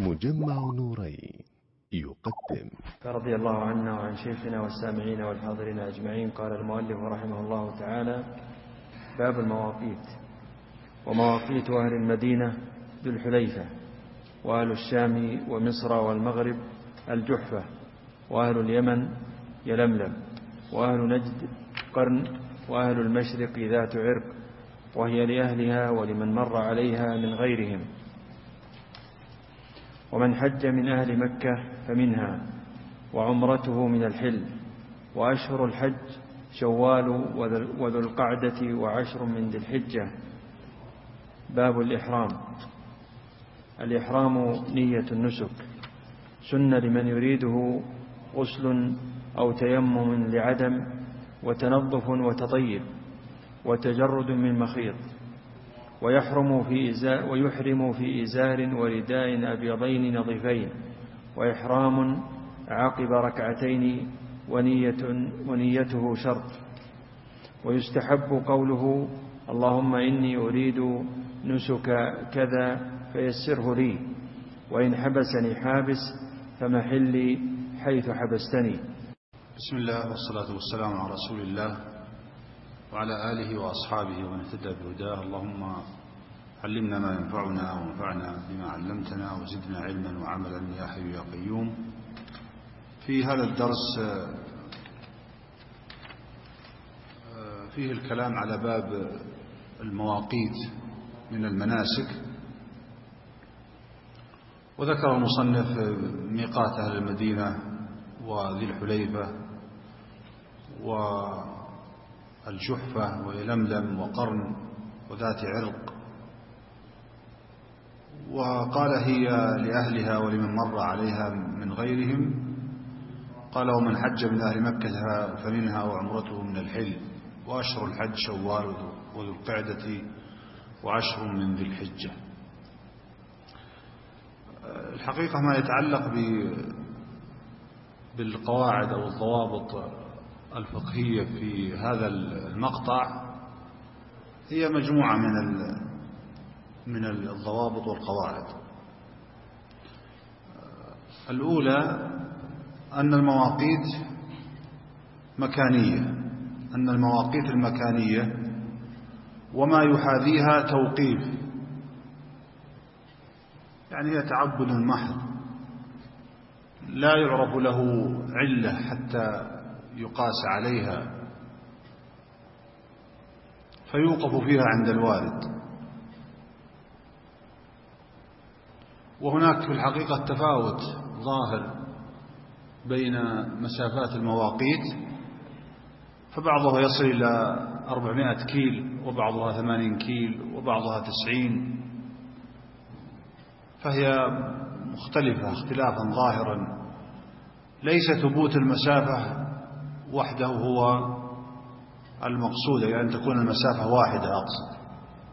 مجمع نورين يقدم. رضي الله عنا وعن شيخنا والسامعين والحاضرين أجمعين. قال المؤلف رحمه الله تعالى: باب المواقيت. ومواقيت أهل المدينة ذو الحليفة، وأهل الشام ومصر والمغرب الجحفة، وأهل اليمن يلملم، وأهل نجد قرن، وأهل المشرق ذات عرق، وهي لأهلها ولمن مر عليها من غيرهم. ومن حج من أهل مكة فمنها، وعمرته من الحل. وأشهر الحج شوال وذو القعدة وعشر من ذي الحجة. باب الإحرام. الإحرام نية النسك، سنة لمن يريده غسل أو تيمم لعدم، وتنظف وتطيب، وتجرد من مخيط. ويحرم في إزار ورداء أبيضين نظيفين، وإحرام عقب ركعتين، ونيته شرط. ويستحب قوله: اللهم إني أريد نسك كذا فيسره لي، وإن حبسني حابس فمحلي حيث حبستني. بسم الله والصلاة والسلام على رسول الله وعلى آله وأصحابه ومن اهتدى بهداه. اللهم علمنا ما ينفعنا وانفعنا بما علمتنا وزدنا علما وعملا يا حي يا قيوم. في هذا الدرس فيه الكلام على باب المواقيت من المناسك. وذكر المصنف ميقات أهل المدينة وذي الحليفة والجحفة ويلملم وقرن وذات عرق، وقال هي لأهلها ولمن مر عليها من غيرهم. قال: ومن حج من أهل مكة فمنها، وعمرته من الحل. وأشهر الحج شوال وذو القعدة وعشر من ذي الحجة. الحقيقة ما يتعلق بالقواعد أو الضوابط الفقهية في هذا المقطع هي مجموعة من الضوابط والقواعد. الأولى أن المواقيت مكانية، أن المواقيت المكانية وما يحاذيها توقيف، يعني هي تعبد محض لا يعرف له علة حتى يقاس عليها فيوقف فيها عند الوارد. وهناك في الحقيقة تفاوت ظاهر بين مسافات المواقيت، فبعضها يصل إلى 400 كيل، وبعضها 80 كيل، وبعضها 90، فهي مختلفة اختلافا ظاهرا. ليس ثبوت المسافة وحده هو المقصود، يعني أن تكون المسافة واحدة أقصد.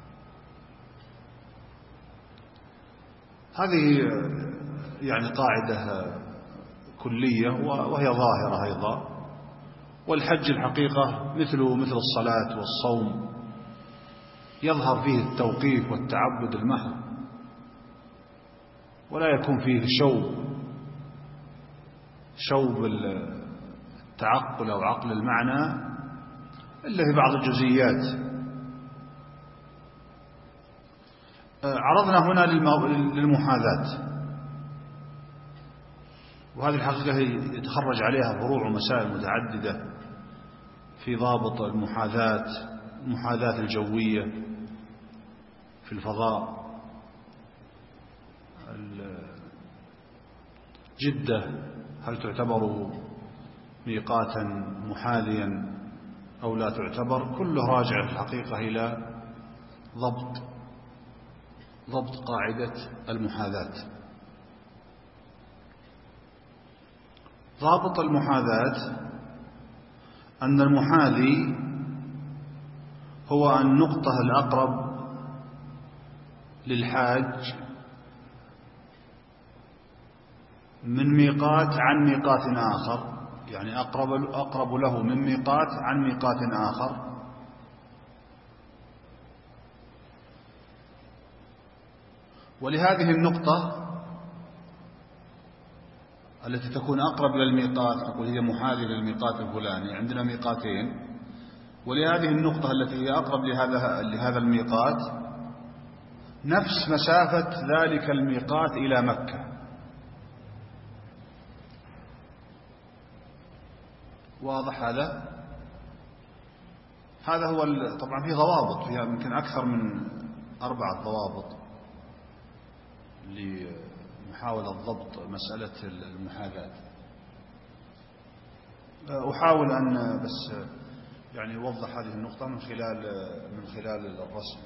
هذه يعني قاعدة كلية وهي ظاهرة أيضا. والحج الحقيقة مثل الصلاة والصوم يظهر فيه التوقيف والتعبد المحض، ولا يكون فيه شوب التعقل أو عقل المعنى إلا في بعض الجزئيات. عرضنا هنا للمحاذاة، وهذه الحقيقة يتخرج عليها فروع ومسائل متعددة في ضابط المحاذاة الجوية في الفضاء. جدة هل تعتبر ميقاتا محاذيا أو لا تعتبر؟ كله راجع في الحقيقة إلى ضبط قاعدة المحاذاة. ضابط المحاذاة أن المحاذي هو النقطة الأقرب للحاج من ميقات عن ميقات آخر، يعني أقرب له من ميقات عن ميقات آخر. ولهذه النقطة التي تكون أقرب إلى الميقات نقول هي محاذية للميقات الفلاني. عندنا ميقاتين، ولهذه النقطة التي هي أقرب لهذا الميقات نفس مسافة ذلك الميقات إلى مكة. واضح هذا؟ هذا هو طبعا في ضوابط، فيها يمكن أكثر من 4 ضوابط لمحاولة ضبط مسألة المحاذاة. أحاول أن بس يعني أوضح هذه النقطة من خلال الرسم.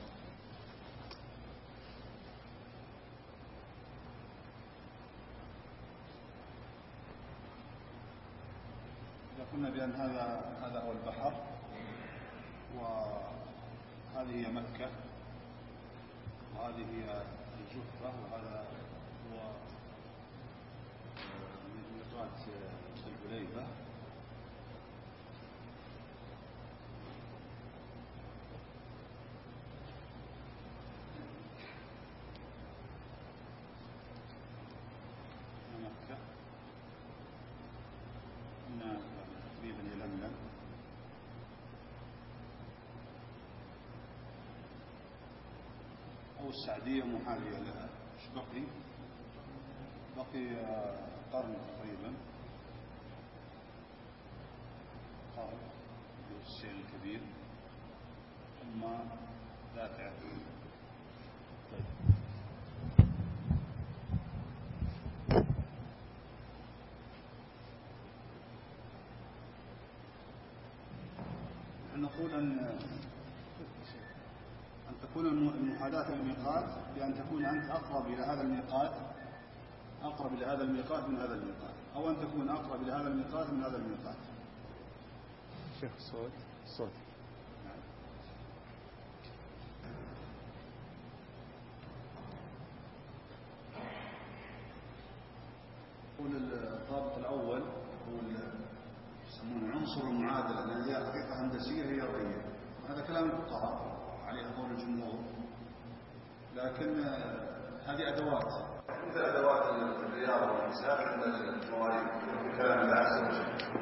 إذا قلنا بأن هذا هو البحر وهذه هي مكة وهذه هي الجحفة وهذا هو ميقات الحليفة. مكة هنا تقريبا يلملم. أو السعدية محاذية لها. ايش بقي قرن تقريبا، قرن السيل الكبير ثم لا تعرف. نقول أن تكون المحاذاة للميقات بأن تكون أنت أقرب إلى هذا الميقات من هذا الميقات، أو أن تكون أقرب إلى هذا الميقات من هذا الميقات. شيخ الصوت يقول الضابط الأول هو يسمونه عنصر المعادلة، لأن هي حقيقة هندسية هي رياضية. هذا كلام الفقهاء عليه قول الجمهور، لكن هذه أدوات مثل أدوات الرياضة والحساب عند المواريث في كلام الله عز وجل.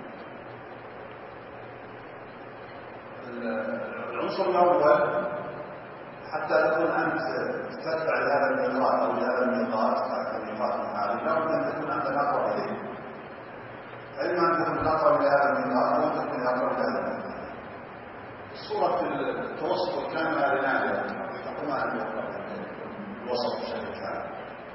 العنصر الأول حتى تكون أنت تتبع لهذا الميقات أو لهذا الميقات كميقات محاري، لا بد أن تكون أنت الأقرب إليه. إما أن تكون الأقرب إلى هذا الميقات أو أن تكون الأقرب إلى هذا الميقات. صورة التوسط الكامل هذه نادرة، حقيقة ما عندنا الوسط بشكل كامل.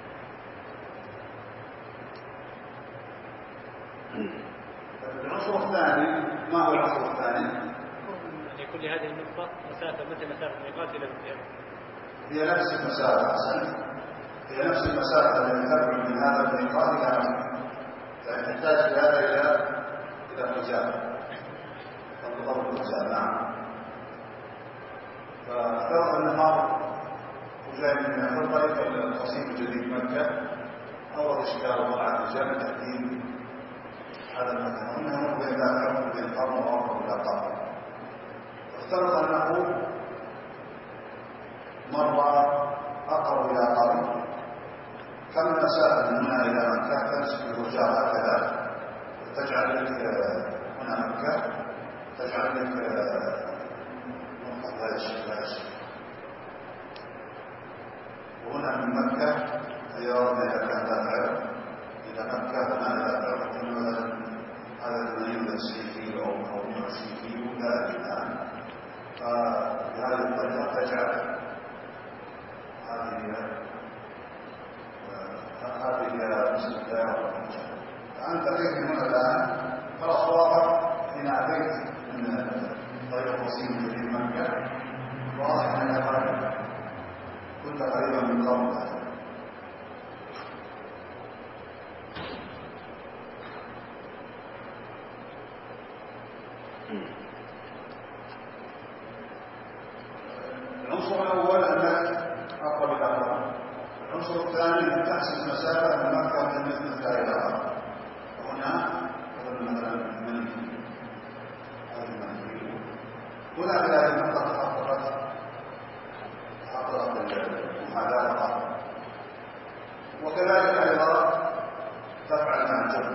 العنصر الثاني، ما هو العنصر الثاني؟ أن يكون لهذه النقطة مسافة مثل مسافة الميقات إلى المكان. هي نفس المسافة، أحسنت. هي نفس المسافة التي تبعد من هذا الميقات إلى مكة. يعني تحتاج في هذا إلى مجال. فالضرب المجال، نعم. فافترض النهار وجاء من الطريق القصيم الجديد مكة، أورد إشكال وطلع الرجال تحديد هذا المكان، وإنه بين ذاك وبين القرن وأقرب إلى القرن. افترض أنه مرة أقرب إلى قرن، كم المسافة من هنا إلى مكة؟ تمسك الرجال هكذا وتجعل لك هنا مكة، تجعل لك وهنا من مكة هي إذا كان لا تعرف إلى مكة هنا لا تعرف هذا 80 كيلو أو 120 كيلو لا أدري الآن. فبهذه الطريقة تجعل هذه مثل الدائرة. فأنت أتيت من هنا الآن خلاص واضح حين أتيت من طريق القصيم في مكة، واضح أنك كنت قريبا من قومك. العنصر الأول أنك أقرب إلى قومك. العنصر الثاني أن تحسب مسافة من مكة من مثل إلى قومك. وهنا مثلا من هذه المنزل هنا في هذه المنطقة حققت المحاذاة، وكذلك أيضا تفعل مع الجبل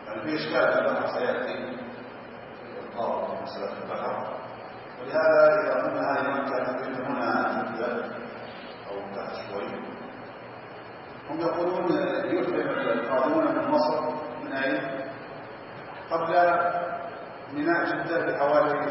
يعني في إشكال في البحر سيأتي القاضي في مسألة البحر، ولهذا إذا قلنا هذه مكة تقريبا هنا جدة أو تحت شوي، هم يقولون يفهم القادمون من مصر من أين؟ قبل ميناء جدة بحوالي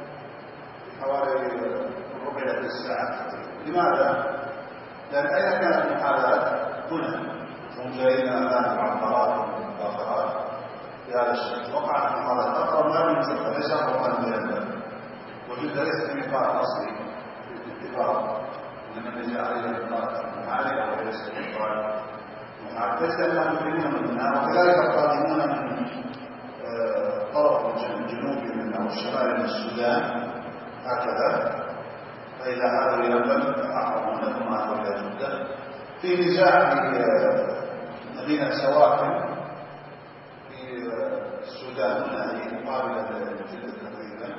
ربع ساعة. لماذا؟ لأن أين كانت المحاذاة؟ هنا هم جايين أمام المعطرات والمؤخرات بهذا الشكل. وقعت المحاذاة أقرب ما من جدة، ليس أقرب من جدة، وجدة ليست ميقات أصلي بالاتفاق، إنما جاء عليها ميقات معالي وليس ميقات محاذاة، ليس أنهم يقيمون منها. وكذلك القادمون من طرف الجنوبي من أو الشمالي من السودان هكذا، فإذا هذا يلبن فأحرمون لهم هذا إلى جدة. في نزاع في مدينة سواكن في السودان هذه مقابلة لجدة تقريبا.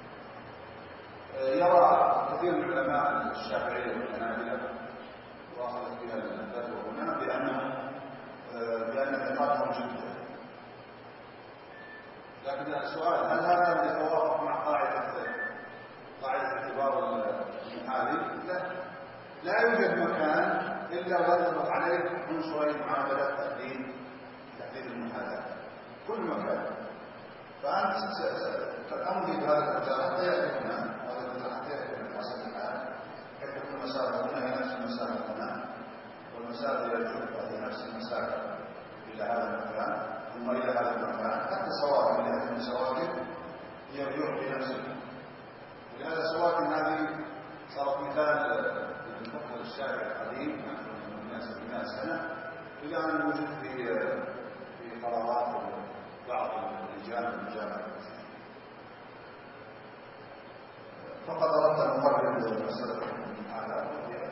يرى كثير من العلماء الشافعية والحنابلة وأخذت بها الفتوى هنا بأن ميقاتهم جدة. لكن السؤال هل هذا يتوافق مع قاعدة اعتبار المحاذي؟ لا يوجد مكان إلا ويطلق عليه عنصرين معاملة تحديد المحاذاة، كل مكان. فأنت تمضي بهذا المكان حتى يأتي هنا، وهذا المكان حتى يأتي من حسن الحال، حيث تكون المسافة هنا هي نفس المسافة هنا، والمسافة إلى الجبهة هي نفس المسافة إلى هذا المكان ثم إلى هذا المكان، حتى السواكن اللي هذه السواكن هي يعطي نفسه. ولهذا السواكن هذه صارت مثال للفقه الشارع القديم من 100 سنة، إلى أن وجد في قرارات بعض الرجال والرجال. فقد أردت أن أقرب مسألة على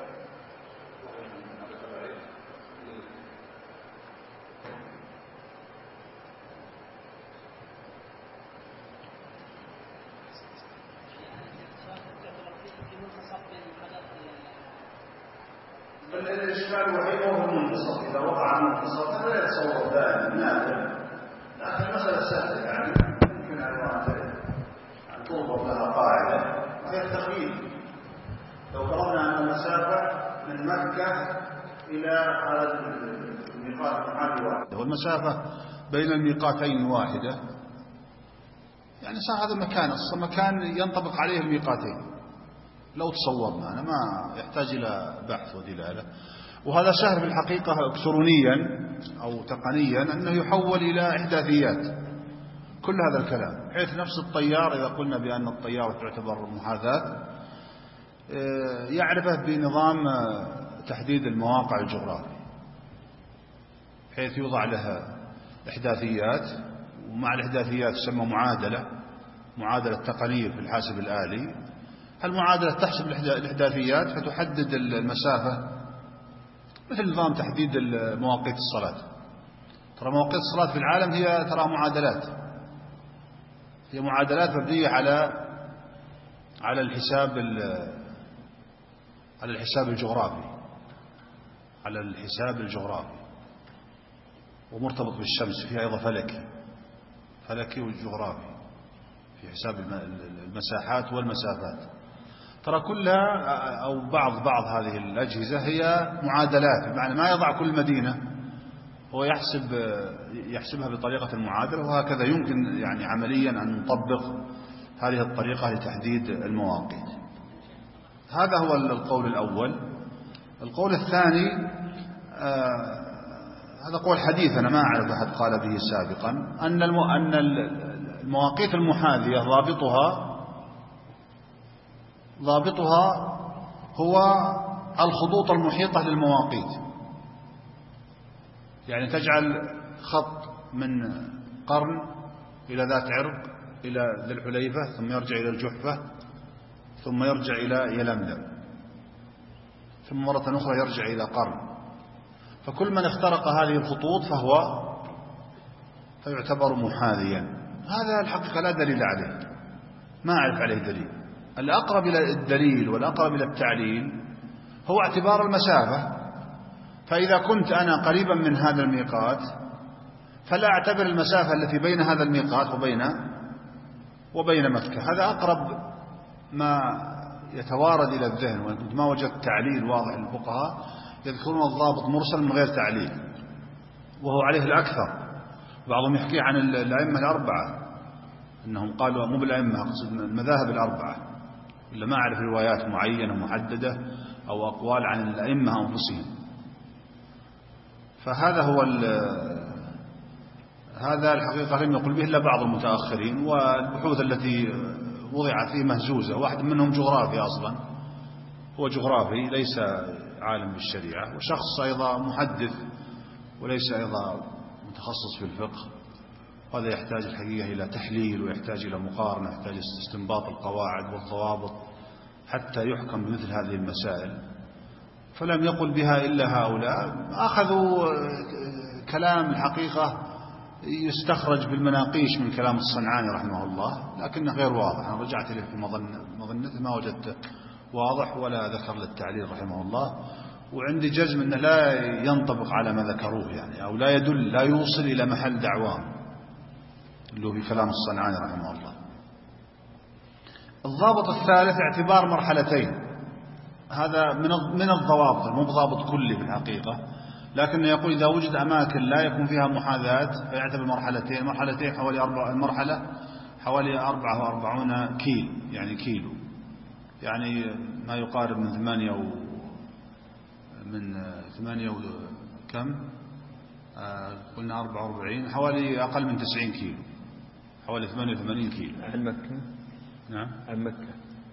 الإشكال الوحيد هو المنتصف. إذا وقع المنتصف هذا لا يتصور دائما نادر، لكن المسألة سهلة، يعني يمكن أن تضبط لها قاعدة وهي التخييم. لو فرضنا أن المسافة من مكة إلى هذا الميقات المحلي واحدة، والمسافة بين الميقاتين واحدة، يعني صار هذا مكان أصلا مكان ينطبق عليه الميقاتين. لو تصورنا أنا ما يحتاج إلى بحث ودلالة، وهذا سهل في الحقيقة إلكترونيا أو تقنيا أنه يحول إلى إحداثيات كل هذا الكلام، حيث نفس الطيار إذا قلنا بأن الطيارة تعتبر محاذاة يعرفه بنظام تحديد المواقع الجغرافي، حيث يوضع لها إحداثيات، ومع الإحداثيات تسمى معادلة تقنية في الحاسب الآلي. المعادلة تحسب الإحداثيات فتحدد المسافة، مثل نظام تحديد مواقيت الصلاة. ترى مواقيت الصلاة في العالم هي معادلات، هي معادلات مبنية على الحساب الجغرافي، ومرتبط بالشمس، فيها أيضا فلكي والجغرافي في حساب المساحات والمسافات. ترى كلها أو بعض هذه الأجهزة هي معادلات، بمعنى ما يضع كل مدينة هو يحسبها بطريقة المعادلة، وهكذا يمكن يعني عمليا أن نطبق هذه الطريقة لتحديد المواقيت. هذا هو القول الأول. القول الثاني هذا قول حديث، أنا ما أعرف أحد قال به سابقا، أن المواقيت المحاذية ضابطها هو الخطوط المحيطة للمواقيت، يعني تجعل خط من قرن إلى ذات عرق إلى ذي الحليفة، ثم يرجع إلى الجحفة، ثم يرجع إلى يلملم، ثم مرة أخرى يرجع إلى قرن. فكل من اخترق هذه الخطوط فيعتبر محاذيا. هذا الحقيقة لا دليل عليه، ما أعرف عليه دليل. الأقرب إلى الدليل والأقرب إلى التعليل هو اعتبار المسافة. فإذا كنت أنا قريبا من هذا الميقات فلا أعتبر المسافة التي بين هذا الميقات وبين مكة. هذا أقرب ما يتوارد إلى الذهن، وأنت ما وجدت تعليل واضح للفقهاء يذكرون الضابط مرسل من غير تعليل، وهو عليه الأكثر. بعضهم يحكي عن الأئمة الأربعة أنهم قالوا، مو بالأئمة، أقصد المذاهب الأربعة، إلا ما أعرف روايات معينة محددة أو أقوال عن الأئمة أنفسهم. فهذا هو هذا الحقيقة لم يقل به إلا بعض المتأخرين، والبحوث التي وضعت فيه مهزوزة. واحد منهم جغرافي أصلا، هو جغرافي ليس عالم بالشريعة، وشخص أيضا محدث وليس أيضا متخصص في الفقه. هذا يحتاج الحقيقة إلى تحليل، ويحتاج إلى مقارنة، يحتاج استنباط القواعد والضوابط حتى يحكم بمثل هذه المسائل. فلم يقل بها إلا هؤلاء. أخذوا كلام الحقيقة يستخرج بالمناقيش من كلام الصنعاني رحمه الله، لكنه غير واضح. أنا رجعت إليه في مظنته ما وجدته واضح ولا ذكر للتعليل رحمه الله، وعندي جزم أنه لا ينطبق على ما ذكروه يعني، أو لا يدل، لا يوصل إلى محل دعوام اللي هو بكلام الصنعاني رحمه الله. الضابط الثالث اعتبار مرحلتين. هذا من الضوابط، مو بضابط كلي في الحقيقة، لكنه يقول إذا وجد أماكن لا يكون فيها محاذاة فيعتبر مرحلتين. مرحلتين حوالي المرحلة حوالي 44 كيلو، يعني كيلو، يعني ما يقارب من 8 كم قلنا 44، حوالي أقل من 90 كيلو، حوالي 88 كيلو. عن مكة؟ نعم، عن مكة.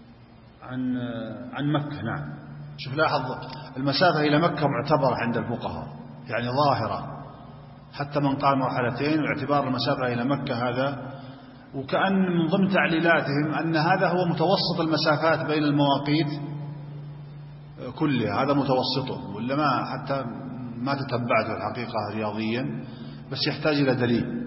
عن مكة. نعم. شوف، لاحظ المسافة إلى مكة معتبرة عند الفقهاء، يعني ظاهرة، حتى من قال مرحلتين، واعتبار المسافة إلى مكة هذا، وكأن من ضمن تعليلاتهم أن هذا هو متوسط المسافات بين المواقيت كلها، هذا متوسطه، ولا ما حتى ما تتبعته الحقيقة رياضيا، بس يحتاج إلى دليل.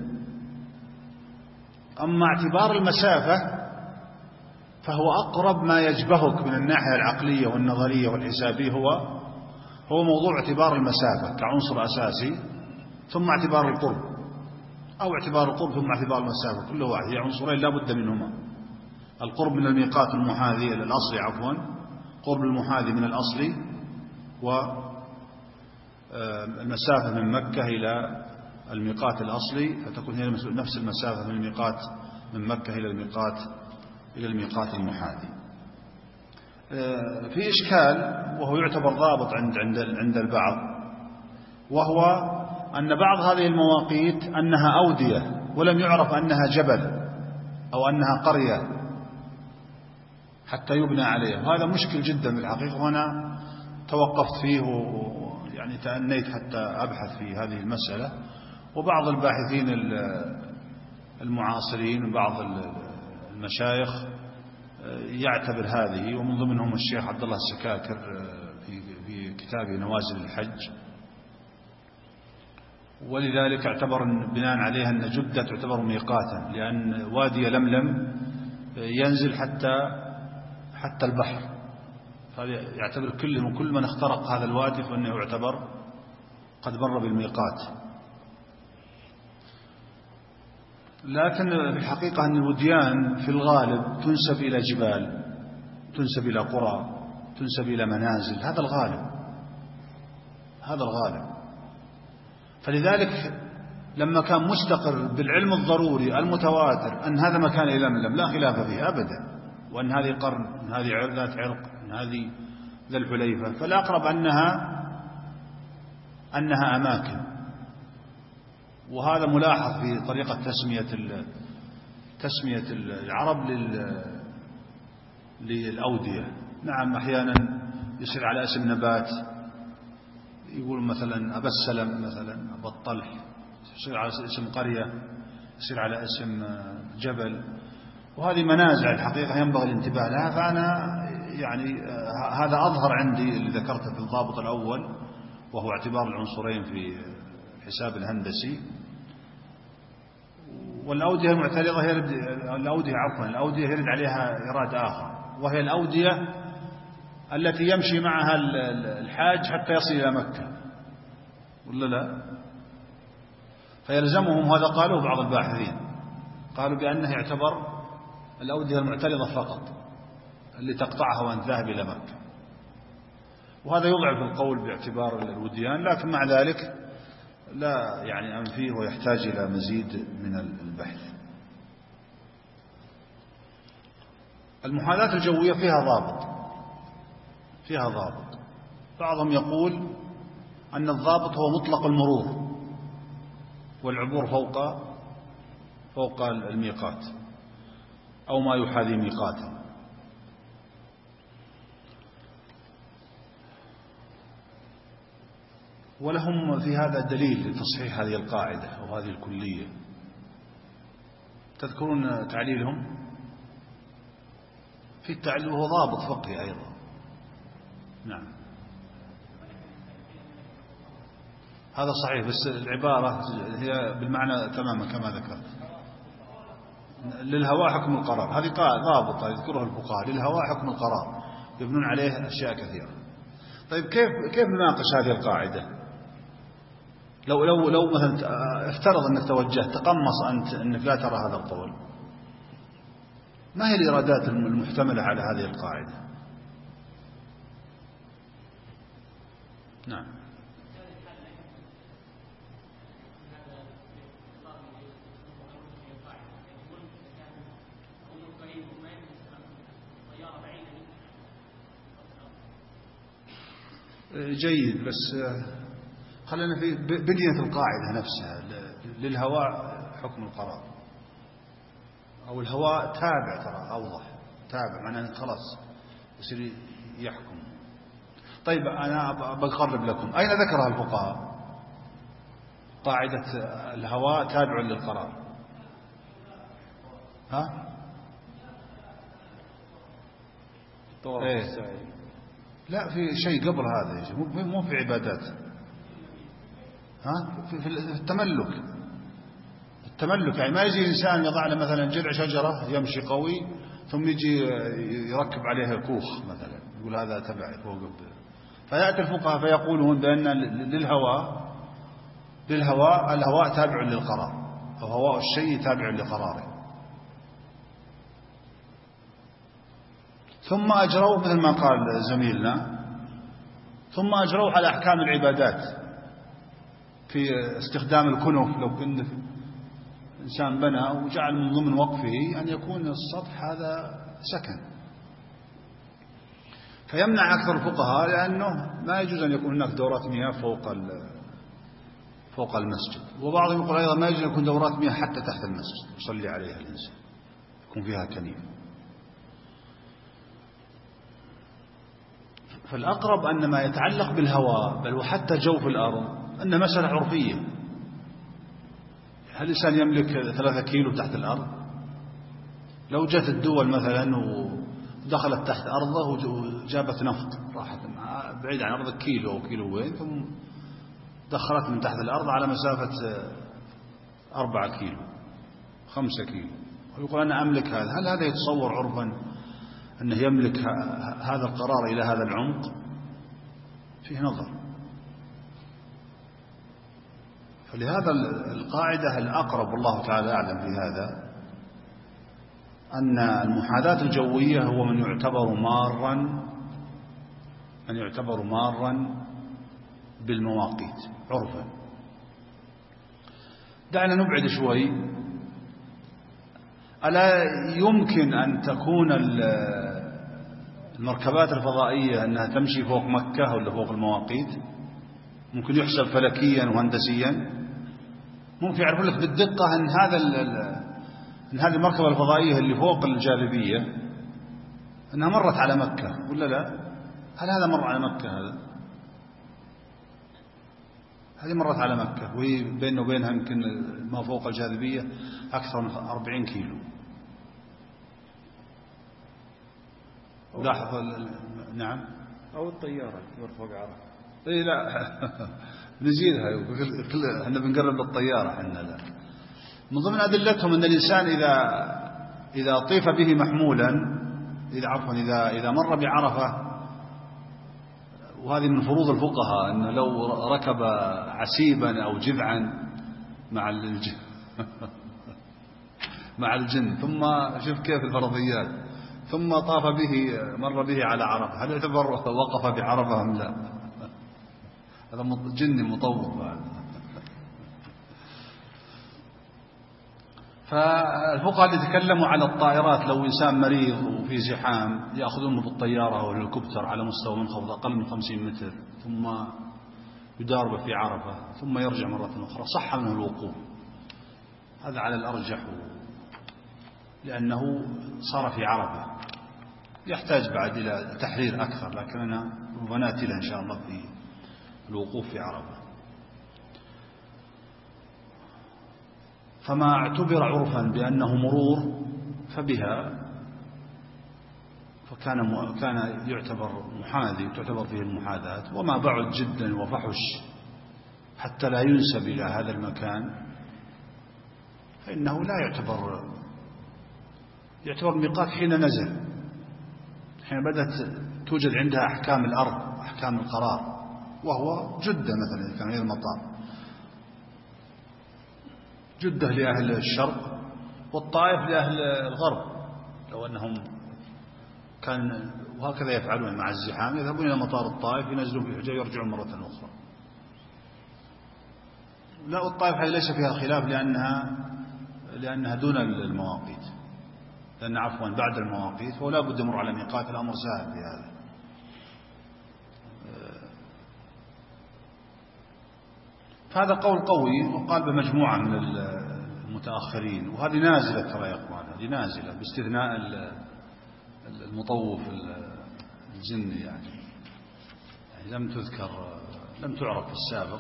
أما اعتبار المسافة فهو أقرب ما يجبهك من الناحية العقلية والنظرية والحسابية، هو موضوع اعتبار المسافة كعنصر أساسي، ثم اعتبار القرب، أو اعتبار القرب ثم اعتبار المسافة، كل واحد هي عنصرين لا بد منهما. القرب من الميقات المحاذي الأصلي، عفوا، قرب المحاذي من الأصلي، والمسافة من مكة إلى الميقات الأصلي، فتكون هي نفس المسافة من الميقات من مكة إلى الميقات المحاذي. في إشكال، وهو يعتبر ضابط عند البعض، وهو أن بعض هذه المواقيت أنها أودية ولم يعرف أنها جبل أو أنها قرية حتى يبنى عليه، وهذا مشكل جدا بالحقيقة. وأنا توقفت فيه ويعني تأنيت حتى أبحث في هذه المسألة، وبعض الباحثين المعاصرين وبعض المشايخ يعتبر هذه، ومن ضمنهم الشيخ عبد الله السكاكر في كتابه نوازل الحج. ولذلك اعتبر بناء عليها أن جدة تعتبر ميقاتا، لأن وادي لملم ينزل حتى البحر، فيعتبر كل من اخترق هذا الوادي فإنه يعتبر قد مر بالميقات. لكن في الحقيقة أن الوديان في الغالب تنسب إلى جبال، تنسب إلى قرى، تنسب إلى منازل، هذا الغالب. فلذلك لما كان مستقر بالعلم الضروري المتواتر أن هذا مكان لملم لا خلاف فيه أبدا، وأن هذه قرن، أن هذه ذات عرق، أن هذه ذا الحليفة، فالأقرب أنها أماكن. وهذا ملاحظ في طريقة تسمية العرب للأودية. نعم، أحيانا يصير على اسم نبات، يقول مثلا أبا السلم، مثلا أبا الطلح، يصير على اسم قرية، يصير على اسم جبل، وهذه منازع الحقيقة ينبغي الانتباه لها. فأنا يعني هذا أظهر عندي اللي ذكرته في الضابط الأول، وهو اعتبار العنصرين في الحساب الهندسي. والأودية المعترضة الأودية يرد عليها إيراد آخر، وهي الأودية التي يمشي معها الحاج حتى يصل إلى مكة، ولا لا؟ فيلزمهم، هذا قالوه بعض الباحثين، قالوا بأنه يعتبر الأودية المعترضة فقط اللي تقطعها وأنت ذاهب إلى مكة، وهذا يضعف القول باعتبار الوديان، لكن مع ذلك لا يعني أنفيه ويحتاج إلى مزيد من البحث. المحاذاة الجوية فيها ضابط. بعضهم يقول أن الضابط هو مطلق المرور والعبور فوق الميقات أو ما يحاذي ميقاته. ولهم في هذا دليل لتصحيح هذه القاعدة أو هذه الكلية. تذكرون تعليلهم؟ في التعليل وهو ضابط فقهي أيضا. نعم هذا صحيح، بس العبارة هي بالمعنى تماما كما ذكرت. للهواء حكم القرار، هذه ضابطة يذكرها الفقهاء، للهواء حكم القرار، يبنون عليه أشياء كثيرة. طيب كيف نناقش هذه القاعدة؟ لو مثلا افترض أنك توجهت تقمص أنت أنك لا ترى هذا القول، ما هي الإرادات المحتملة على هذه القاعدة؟ نعم جيد، بس خلينا في بنية القاعدة نفسها. للهواء حكم القرار، أو الهواء تابع، ترى أوضح، تابع معناه خلاص يصير يحكم. طيب أنا بقرب لكم، أين ذكرها الفقهاء قاعدة الهواء تابع للقرار؟ ها؟ إيه؟ لا، في شيء قبل هذا، مو في عبادات. ها؟ في التملك يعني ما يجي إنسان يضع له مثلا جذع شجرة يمشي قوي ثم يجي يركب عليها كوخ مثلا يقول هذا تبعي فوق. فيأتي الفقهاء فيقولون بأن الهواء تابع للقرار، أو هواء الشيء تابع لقراره. ثم أجروا مثل ما قال زميلنا، ثم أجروا على أحكام العبادات في استخدام الكنف. لو كنت إنسان بنى وجعل من ضمن وقفه أن يكون السطح هذا سكن، فيمنع أكثر الفقهاء لأنه ما يجوز أن يكون هناك دورات مياه فوق المسجد. وبعضهم يقول أيضا ما يجوز أن يكون دورات مياه حتى تحت المسجد يصلي عليها الإنسان، يكون فيها كنيف. فالأقرب أن ما يتعلق بالهواء بل وحتى جوف الأرض أن مسألة عرفية. هل الإنسان يملك 3 كيلو تحت الأرض؟ لو جاءت الدول مثلا ودخلت تحت أرضه وجابت نفط، راحت بعيد عن أرض كيلو أو كيلوين، ثم دخلت من تحت الأرض على مسافة 4 كيلو 5 كيلو، ويقول أنا أملك هذا. هل هذا يتصور عرفا أنه يملك هذا القرار إلى هذا العمق؟ فيه نظر. فلهذا القاعدة الأقرب والله تعالى أعلم في هذا أن المحاذاة الجوية هو من يعتبر مارا بالمواقيت عرفا. دعنا نبعد شوي. ألا يمكن أن تكون المركبات الفضائية أنها تمشي فوق مكة ولا فوق المواقيت؟ ممكن يحسب فلكيا وهندسيا، ممكن يعرفون لك بالدقة أن هذه المركبة الفضائية اللي فوق الجاذبية أنها مرت على مكة ولا لا؟ هل هذا مر على مكة؟ هذه مرت على مكة وهي بينه وبينها يمكن ما فوق الجاذبية أكثر من 40 كيلو. لاحظ نعم. أو الطيارة تمر فوق عرفة. إيه لا نزيدها، احنا بنقرب بالطيارة احنا. لا، من ضمن أدلتهم أن الإنسان إذا طيف به محمولا، إذا مر بعرفة، وهذه من فروض الفقهاء، أنه لو ركب عسيبا أو جذعا مع الجن مع الجن. ثم شوف كيف الفرضيات. ثم طاف به، مر به على عرفة، هل يعتبر وقف بعرفة أم لا؟ هذا جن مطوف. فالفقهاء اللي تكلموا على الطائرات، لو إنسان مريض وفي زحام يأخذونه بالطيارة أو الهليكوبتر على مستوى منخفض أقل من 50 متر، ثم يدارب في عرفة ثم يرجع مرة أخرى، صح منه الوقوف. هذا على الأرجح، لأنه صار في عرفة. يحتاج بعد إلى تحرير أكثر، لكننا نأتي له إن شاء الله في الوقوف في عرفة. فما اعتبر عرفا بأنه مرور فبها، كان يعتبر محاذي، تعتبر فيه المحاذاة. وما بعد جدا وفحش حتى لا ينسب إلى هذا المكان، فإنه لا يعتبر ميقات حين نزل، حين بدأت توجد عندها أحكام الأرض، أحكام القرار، وهو جدة مثلا إذا كان غير المطار. جدة لأهل الشرق والطائف لأهل الغرب، لو أنهم كان وهكذا يفعلون مع الزحام، يذهبون إلى مطار الطائف، ينزلون في الحجاج ويرجعون مرة أخرى. لا، الطائف هذه ليس فيها خلاف لأنها دون المواقيت، لأن عفوا بعد المواقيت، فلا بد يمر على ميقات. الأمر سهل في هذا. فهذا قول قوي وقال بمجموعة من المتأخرين، وهذه نازلة ترى يا أخوان، هذه نازلة باستثناء المطوف الجني، يعني لم تعرف في السابق،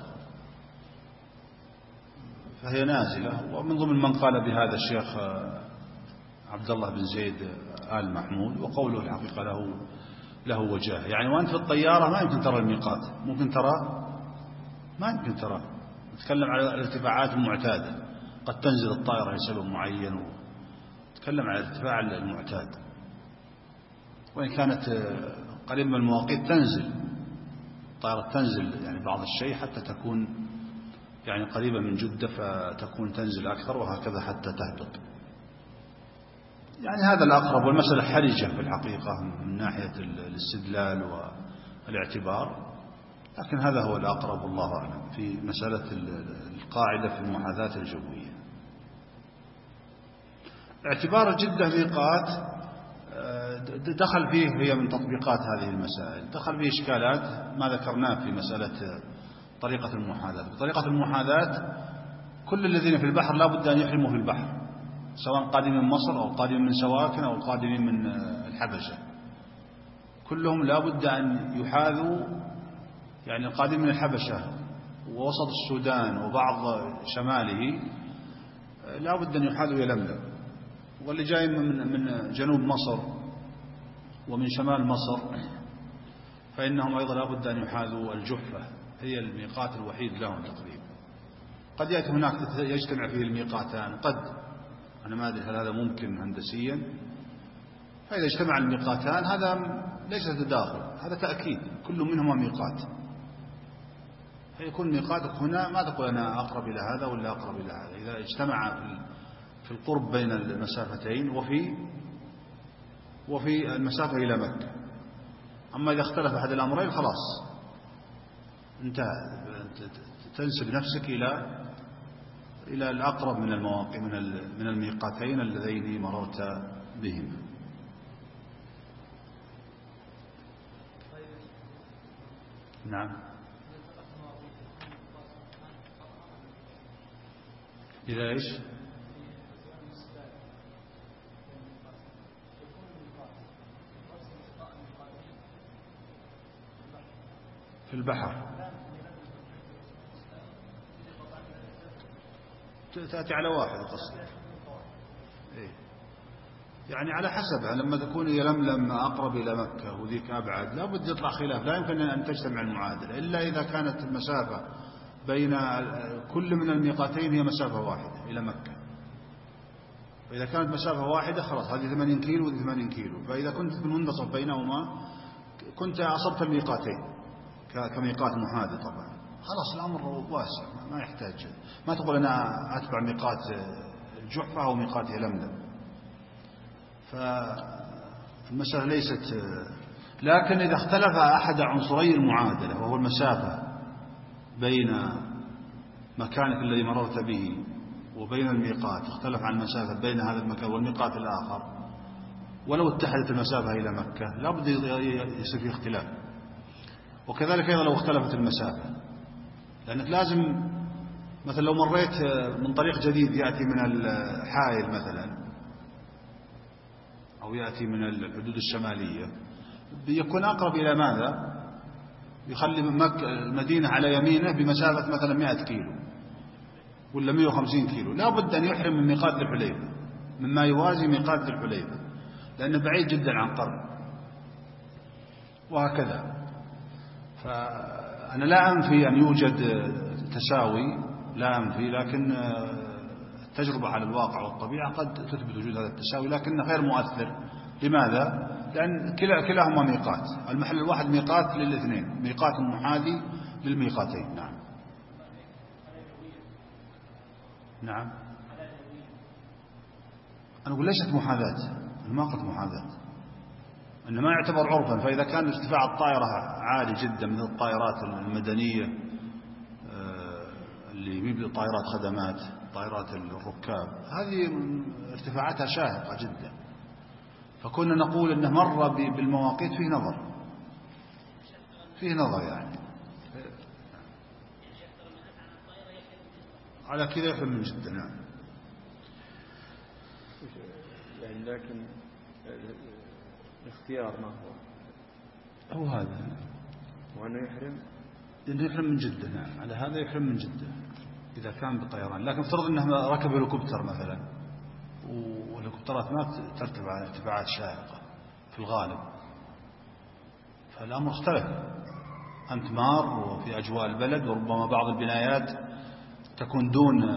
فهي نازلة. ومن ضمن من قال بهذا الشيخ عبد الله بن زيد آل محمود، وقوله الحقيقة له وجاه. يعني وأنت في الطيارة ما يمكن ترى الميقات، ما يمكن ترى. نتكلم على الارتفاعات المعتادة، قد تنزل الطائرة لسبب معين، ونتكلم على الارتفاع المعتاد. وإن كانت قريبة من المواقيت تنزل الطائرة، تنزل يعني بعض الشيء حتى تكون يعني قريبة من جدة، فتكون تنزل أكثر، وهكذا حتى تهبط. يعني هذا الأقرب، والمسألة حرجة في الحقيقة من ناحية الاستدلال والاعتبار، لكن هذا هو الأقرب والله أعلم في مسألة القاعدة في المحاذاة الجوية. اعتبار جدة ميقات دخل فيه، هي من تطبيقات هذه المسائل، دخل فيه إشكالات ما ذكرناه في مسألة طريقة المحاذاة. بطريقة المحاذاة كل الذين في البحر لا بد أن يحرموا في البحر، سواء قادمين من مصر أو قادمين من سواكن أو قادمين من الحبشة، كلهم لا بد أن يحاذوا. يعني القادم من الحبشة ووسط السودان وبعض شماله لا بد أن يحاذوا يلملم، واللي جاي من جنوب مصر ومن شمال مصر فإنهم أيضا لا بد أن يحاذوا الجحفة، هي الميقات الوحيد لهم تقريبا. قد يأتي هناك يجتمع فيه الميقاتان، أنا ما أدري هل هذا ممكن هندسيا. فإذا اجتمع الميقاتان هذا ليس تداخل، هذا تأكيد، كل منهما ميقات. فيكون ميقاتك هنا ما تقول أنا أقرب إلى هذا ولا أقرب إلى هذا، إذا اجتمع في القرب بين المسافتين وفي المسافة إلى مكة. أما إذا اختلف أحد الأمرين خلاص انتهى، تنسب نفسك إلى الأقرب من المواقع من الميقاتين اللذين مررت بهما. نعم. إذا إيش؟ في البحر تأتي على واحد قصد. إيه؟ يعني على حسب، لما تكون يلملم أقرب إلى مكة وذيك أبعد لا بد يطلع خلاف، لا يمكن أن تجتمع المعادلة إلا إذا كانت المسافة بين كل من الميقاتين هي مسافة واحدة إلى مكة. فإذا كانت مسافة واحدة خلاص هذه 80 كيلو وهذه 80 كيلو، فإذا كنت في المنتصف بينهما كنت أصبت الميقاتين كميقات محاذي طبعا، خلاص الأمر واسع ما يحتاج. ما تقول أنا أتبع ميقات الجحفة أو ميقات يلملم، فالمسألة ليست. لكن إذا اختلف أحد عنصري المعادلة وهو المسافة بين مكانك الذي مررت به وبين الميقات، اختلف عن المسافة بين هذا المكان والميقات الآخر، ولو اتحدت المسافة إلى مكة لا بد يصير فيه اختلاف. وكذلك أيضا لو اختلفت المسافة، لأنك لازم مثلا لو مريت من طريق جديد يأتي من الحائل مثلا أو يأتي من الحدود الشمالية، بيكون أقرب إلى ماذا؟ يخلي من مكة المدينة على يمينه بمسافة مثلا 100 كيلو ولا 150 كيلو، لا بد أن يحرم من ميقات ذي الحليفة مما يوازي ميقات ذي الحليفة، لأنه بعيد جدا عن قرن، وهكذا. فأنا لا أنفي أن يوجد تساوي، لا أنفي، لكن التجربة على الواقع والطبيعة قد تثبت وجود هذا التساوي، لكنه غير مؤثر. لماذا؟ لأن كلاهما ميقات، المحل الواحد ميقات للاثنين، ميقات محاذي للميقاتين. نعم نعم. أنا أقول ليست محاذاة، أنا ما قلت محاذاة، إنما يعتبر عرفا. فإذا كان ارتفاع الطائرة عالي جدا مثل الطائرات المدنية اللي مثل طائرات خدمات، طائرات الركاب، هذه ارتفاعاتها شاهقة جدا، فكنا نقول أنه مر بالمواقيت فيه نظر يعني على كذا يحرم من جدا. نعم. يعني لكن الاختيار ما هو هذا، وأنه يحرم من جدة. نعم، على هذا يحرم من جدة إذا كان بالطيران. لكن افترض أنه ركب هليكوبتر مثلا، والهليكوبترات ما ترتفع على ارتفاعات شاهقة في الغالب، فالأمر اختلف. أنت مار وفي أجواء البلد، وربما بعض البنايات تكون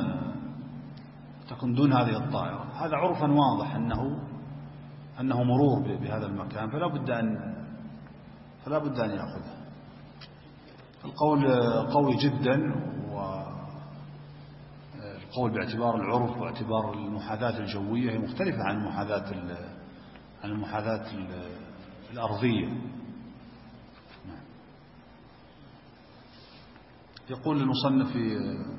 دون هذه الطائرة، هذا عرفا واضح أنه مرور بهذا المكان، فلا بد أن يأخذه. القول قوي جدا، والقول باعتبار العرف واعتبار المحاذاة الجوية هي مختلفة عن المحاذاة الأرضية. يقول المصنف في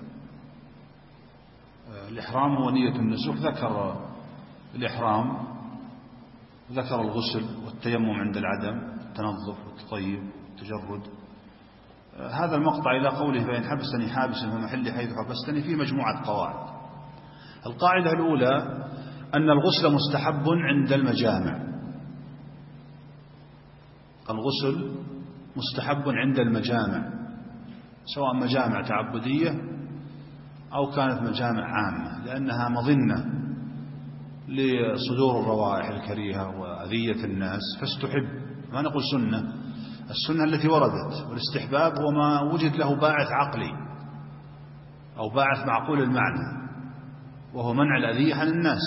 الإحرام ونية النسك، ذكر الإحرام، ذكر الغسل والتيمم عند العدم، التنظف والتطيب والتجرد. هذا المقطع إلى قوله فإن حبسني حابس فمحلي حيث حبستني فيه مجموعة قواعد. القاعدة الأولى أن الغسل مستحب عند المجامع. الغسل مستحب عند المجامع، سواء مجامع تعبدية أو كانت مجامع عامة، لأنها مظنة لصدور الروائح الكريهة وأذية الناس، فاستحب. ما نقول سنة، السنة التي وردت، والاستحباب هو ما وجد له باعث عقلي أو باعث معقول المعنى، وهو منع الأذية عن الناس.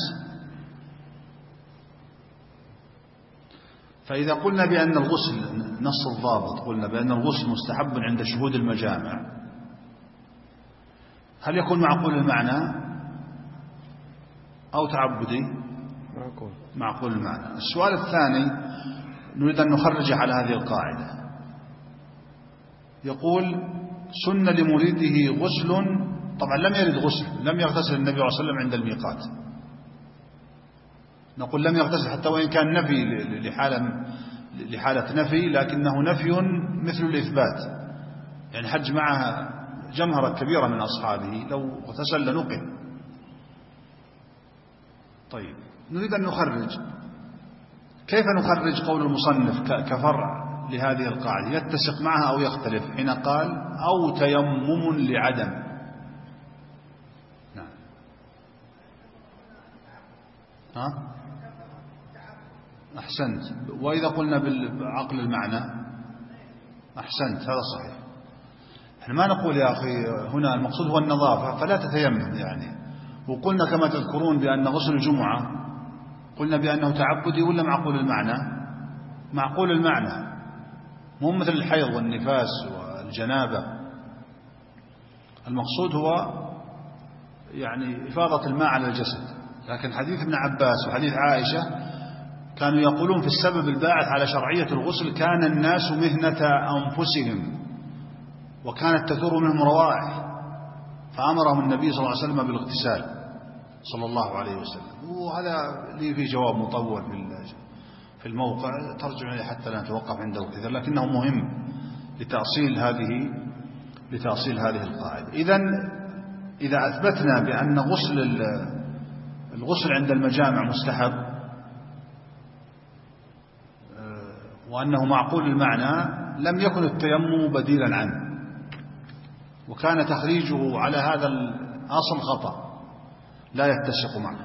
فإذا قلنا بأن الغسل، نص الضابط، قلنا بأن الغسل مستحب عند شهود المجامع، هل يكون معقول المعنى أو تعبدي؟ معقول المعنى. السؤال الثاني نريد أن نخرج على هذه القاعدة. يقول سن لمريده غسل، طبعا لم يرد غسل، لم يغتسل النبي صلى الله عليه وسلم عند الميقات، نقول لم يغتسل حتى وإن كان نفي لحالة نفي، لكنه نفي مثل الإثبات، يعني حج معها جمهرة كبيرة من أصحابه، لو اغتسل لنقل. طيب نريد أن نخرج، كيف نخرج قول المصنف كفرع لهذه القاعدة، يتسق معها أو يختلف، حين قال أو تيمم لعدم. نعم. أحسنت. وإذا قلنا بعقل المعنى أحسنت، هذا صحيح. احنا ما نقول يا أخي هنا المقصود هو النظافة فلا تتيمم يعني، وقلنا كما تذكرون بأن غسل الجمعة قلنا بأنه تعبدي ولا معقول المعنى؟ معقول المعنى، مو مثل الحيض والنفاس والجنابة. المقصود هو يعني إفاضة الماء على الجسد. لكن حديث ابن عباس وحديث عائشة كانوا يقولون في السبب الباعث على شرعية الغسل: كان الناس مهنة أنفسهم وكانت تثور منهم روائح، فأمرهم النبي صلى الله عليه وسلم بالاغتسال صلى الله عليه وسلم. وهذا لي في جواب مطول في الموقع ترجع إليه حتى لا نتوقف عنده كثير، لكنه مهم لتأصيل هذه القاعدة. إذا أثبتنا بأن الغسل عند المجامع مستحب وأنه معقول المعنى، لم يكن التيمم بديلا عنه، وكان تخريجه على هذا الأصل خطأ لا يتسق معه.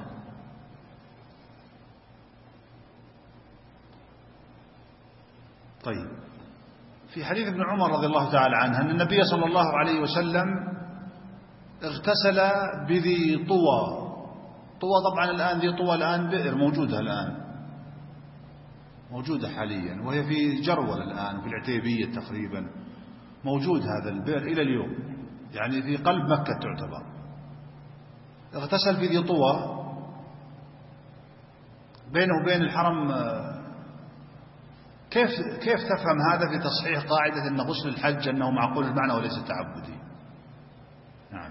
طيب، في حديث ابن عمر رضي الله تعالى عنه أن النبي صلى الله عليه وسلم اغتسل بذي طوى. طبعا الآن ذي طوى الآن بئر موجودة حاليا، وهي في جرول الآن في العتيبية تقريبا، موجود هذا البئر إلى اليوم، يعني في قلب مكة تعتبر. اغتسل في ذي طوى بينه وبين الحرم. كيف تفهم هذا في تصحيح قاعدة أن غسل الحج أنه معقول المعنى وليس تعبدي؟ نعم،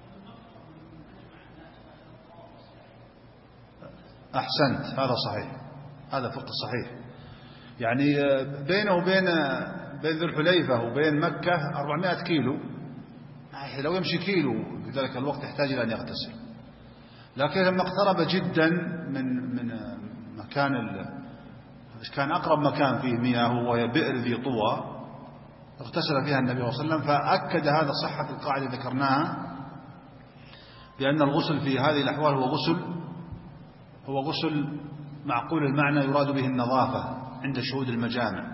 أحسنت، هذا صحيح، هذا فقه صحيح. يعني بينه وبين ذو الحليفة وبين مكة 400 كيلو، لو يمشي كيلو في ذلك الوقت يحتاج إلى أن يغتسل. لكن لما اقترب جدا من مكان كان أقرب مكان فيه مياه وهي بئر ذي طوى، اغتسل فيها النبي صلى الله عليه وسلم، فأكد هذا صحة القاعدة ذكرناها بأن الغسل في هذه الأحوال هو غسل معقول المعنى، يراد به النظافة عند شهود المجامع.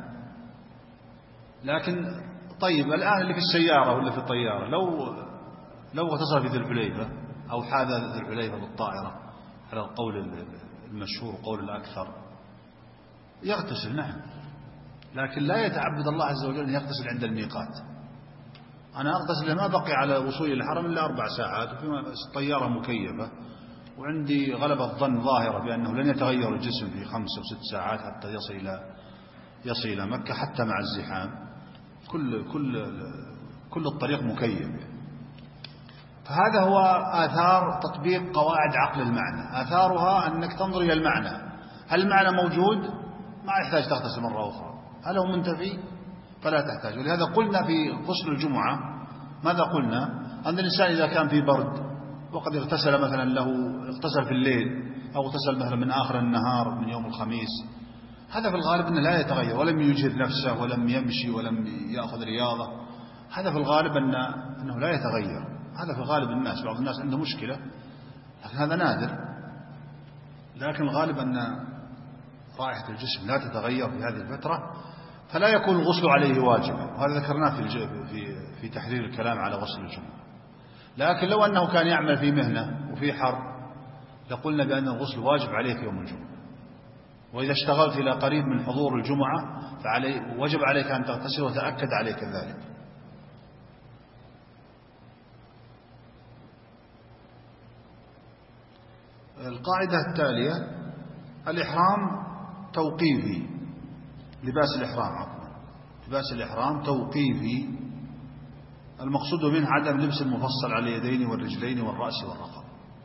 لكن طيب، الآن اللي في السيارة ولا في الطيارة لو اغتسل في ذي الحليفة أو حاذ ذي الحليفة بالطائرة على القول المشهور وقول الأكثر، يغتسل نعم، لكن لا يتعبد الله عز وجل أن يغتسل عند الميقات. أنا أغتسل ما بقي على وصول الحرم إلا 4 ساعات، وفي الطيارة مكيفة، وعندي غلبة الظن ظاهرة بأنه لن يتغير الجسم في 5 أو 6 ساعات حتى يصل إلى مكة، حتى مع الزحام كل الطريق مكيف. فهذا هو آثار تطبيق قواعد عقل المعنى. آثارها أنك تنظر إلى المعنى، هل المعنى موجود؟ ما يحتاج تغتسل مرة أخرى. هل هو منتفي؟ فلا تحتاج. ولهذا قلنا في غسل الجمعة، ماذا قلنا؟ أن الإنسان إذا كان في برد وقد اغتسل مثلا اغتسل في الليل أو اغتسل مثلا من آخر النهار من يوم الخميس، هذا في الغالب أنه لا يتغير، ولم يجهد نفسه ولم يمشي ولم يأخذ رياضة. هذا في الغالب أنه لا يتغير. هذا في الغالب الناس، بعض الناس عنده مشكلة، لكن هذا نادر. لكن الغالب أن رائحة الجسم لا تتغير في هذه الفترة، فلا يكون الغسل عليه واجبا. وهذا ذكرناه في تحرير الكلام على غسل الجمعة. لكن لو أنه كان يعمل في مهنة وفي حر، لقلنا بأن الغسل واجب عليك يوم الجمعة. وإذا اشتغلت إلى قريب من حضور الجمعة وجب عليك أن تغتسل، وتأكد عليك ذلك. القاعدة التالية: الإحرام توقيفي، لباس الإحرام توقيفي، المقصود منه عدم لبس المفصل على اليدين والرجلين والرأس والرقبة.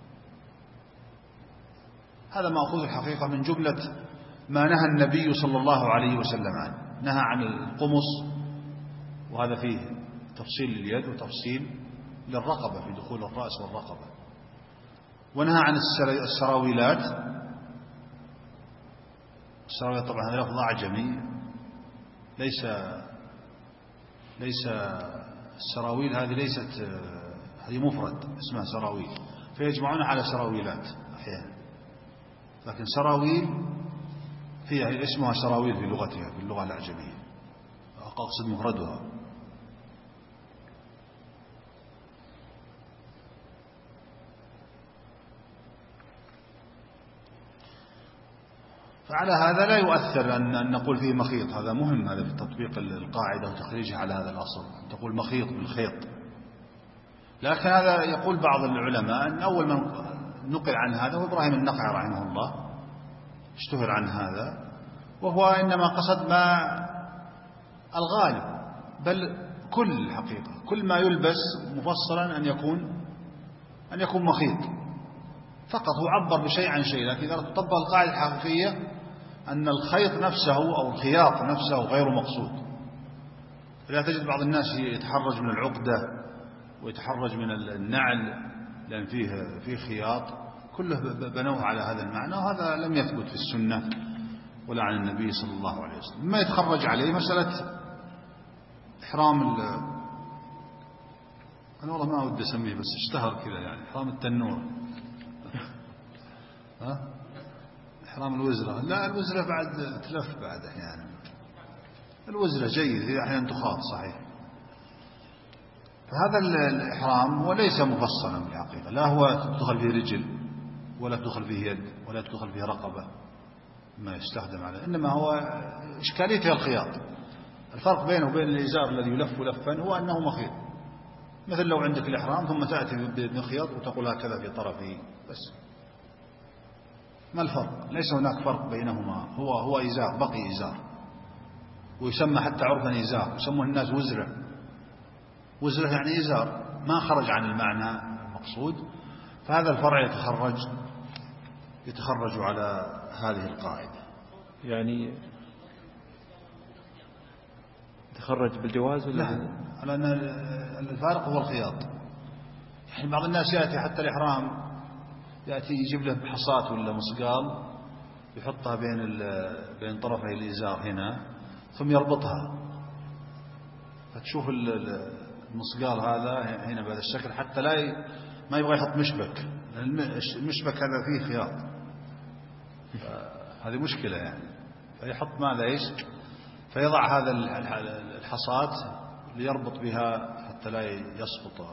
هذا مأخوذ الحقيقة من جملة ما نهى النبي صلى الله عليه وسلم عنه. نهى عن القمص، وهذا فيه تفصيل لليد وتفصيل للرقبة في دخول الرأس والرقبة. ونهى عن السراويلات. السراويل طبعا هذا لفظ أعجمي، ليس السراويل هذه ليست، هذه مفرد اسمها سراويل، فيجمعون على سراويلات أحيانا، لكن سراويل هي اسمها سراويل في لغتها، في اللغة الأعجمية، أقصد مفردها. فعلى هذا لا يؤثر أن نقول فيه مخيط. هذا مهم، هذا في تطبيق القاعدة وتخريجها على هذا الأصل، أن تقول مخيط بالخيط. لكن هذا يقول بعض العلماء أن أول من نقل عن هذا هو إبراهيم النخعي رحمه الله، اشتهر عن هذا، وهو إنما قصد ما الغالب، بل كل الحقيقة كل ما يلبس مفصلا أن يكون مخيط فقط. هو عبر بشيء عن شيء، لكن إذا تطبق القاعدة الحقيقية أن الخيط نفسه أو الخياط نفسه غير مقصود. لا تجد بعض الناس يتحرج من العقدة ويتحرج من النعل لأن فيه خياط، كله بنوه على هذا المعنى، وهذا لم يثبت في السنة ولا عن النبي صلى الله عليه وسلم. ما يتخرج عليه مسألة إحرام أنا والله ما أود أسميه بس اشتهر كذا يعني إحرام التنور إحرام الوزرة. لا الوزرة بعد تلف بعد أحيانا، الوزرة جيد إذا أحيانا تخاط صحيح. فهذا الإحرام هو ليس مفصلا بالحقيقة، لا هو تدخل فيه رجل ولا تدخل فيه يد ولا تدخل فيه رقبة ما يستخدم عليه، إنما هو إشكاليته الخياط. الفرق بينه وبين الإزار الذي يلف لفا هو أنه مخيط، مثل لو عندك الإحرام ثم تأتي بمخيط وتقول هكذا في طرفه بس. ما الفرق؟ ليس هناك فرق بينهما، هو إزار بقي إزار، ويسمى حتى عرفا إزار، يسموه الناس وزرة يعني إزار ما خرج عن المعنى المقصود. فهذا الفرع يتخرج على هذه القاعدة، يعني يتخرج بالجواز ولا لا؟ على أن الفارق هو الخياط. يعني بعض الناس يأتي حتى الإحرام يأتي يجيب له حصاة ولا مسقال يحطها بين طرفي الإزار هنا ثم يربطها، فتشوف المسقال هذا هنا بهذا الشكل حتى ما يبغى يحط مشبك، المشبك هذا فيه خياط، هذه مشكلة يعني. فيحط ماذا إيش، فيضع هذا الحصاة ليربط بها حتى لا يسقط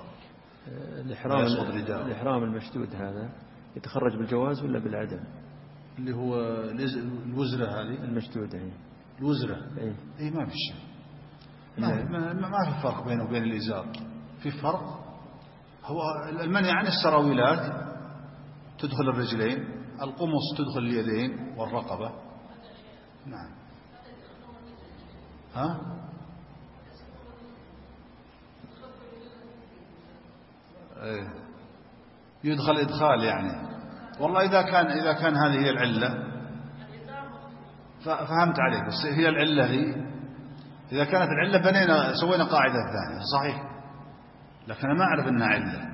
الإحرام المشدود هذا يتخرج بالجواز ولا بالعدم؟ اللي هو الوزرة هذه المشدودة الوزرة اي ما في شيء، ما في فرق بينه وبين الإزار. في فرق، هو المنع عن السراويلات تدخل الرجلين، القمص تدخل اليدين والرقبة. نعم يدخل إدخال يعني. والله إذا كان هذه هي العلة فهمت عليك، بس هي العلة إذا كانت العلة سوينا قاعدة ثانية صحيح، لكن أنا ما أعرف أنها علة.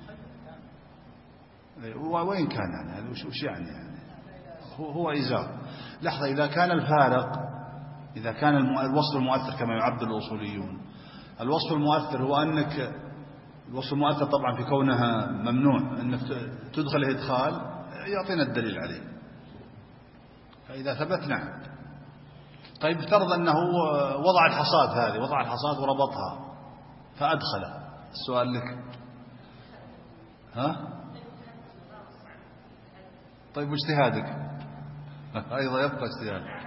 وين كان يعني هذا وش يعني هو إزار. لحظة، إذا كان الفارق، إذا كان الوصف المؤثر كما يعبر الأصوليون، الوصف المؤثر هو أنك الوصف المؤثر طبعا في كونها ممنوع أنك تدخل إدخال، يعطينا الدليل عليه. فإذا ثبت نعم. طيب افترض أنه وضع الحصاد وربطها فأدخل، السؤال لك طيب واجتهادك أيضا يبقى اجتهاد.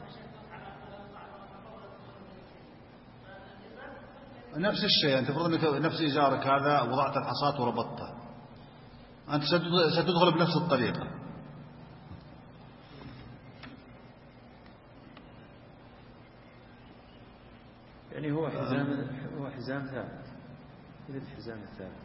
نفس الشيء، أنت فرض أنك نفس إزارك هذا وضعت الحصاة وربطتها، أنت ستدخل بنفس الطريقة. يعني هو حزام ثابت، إذا الحزام الثابت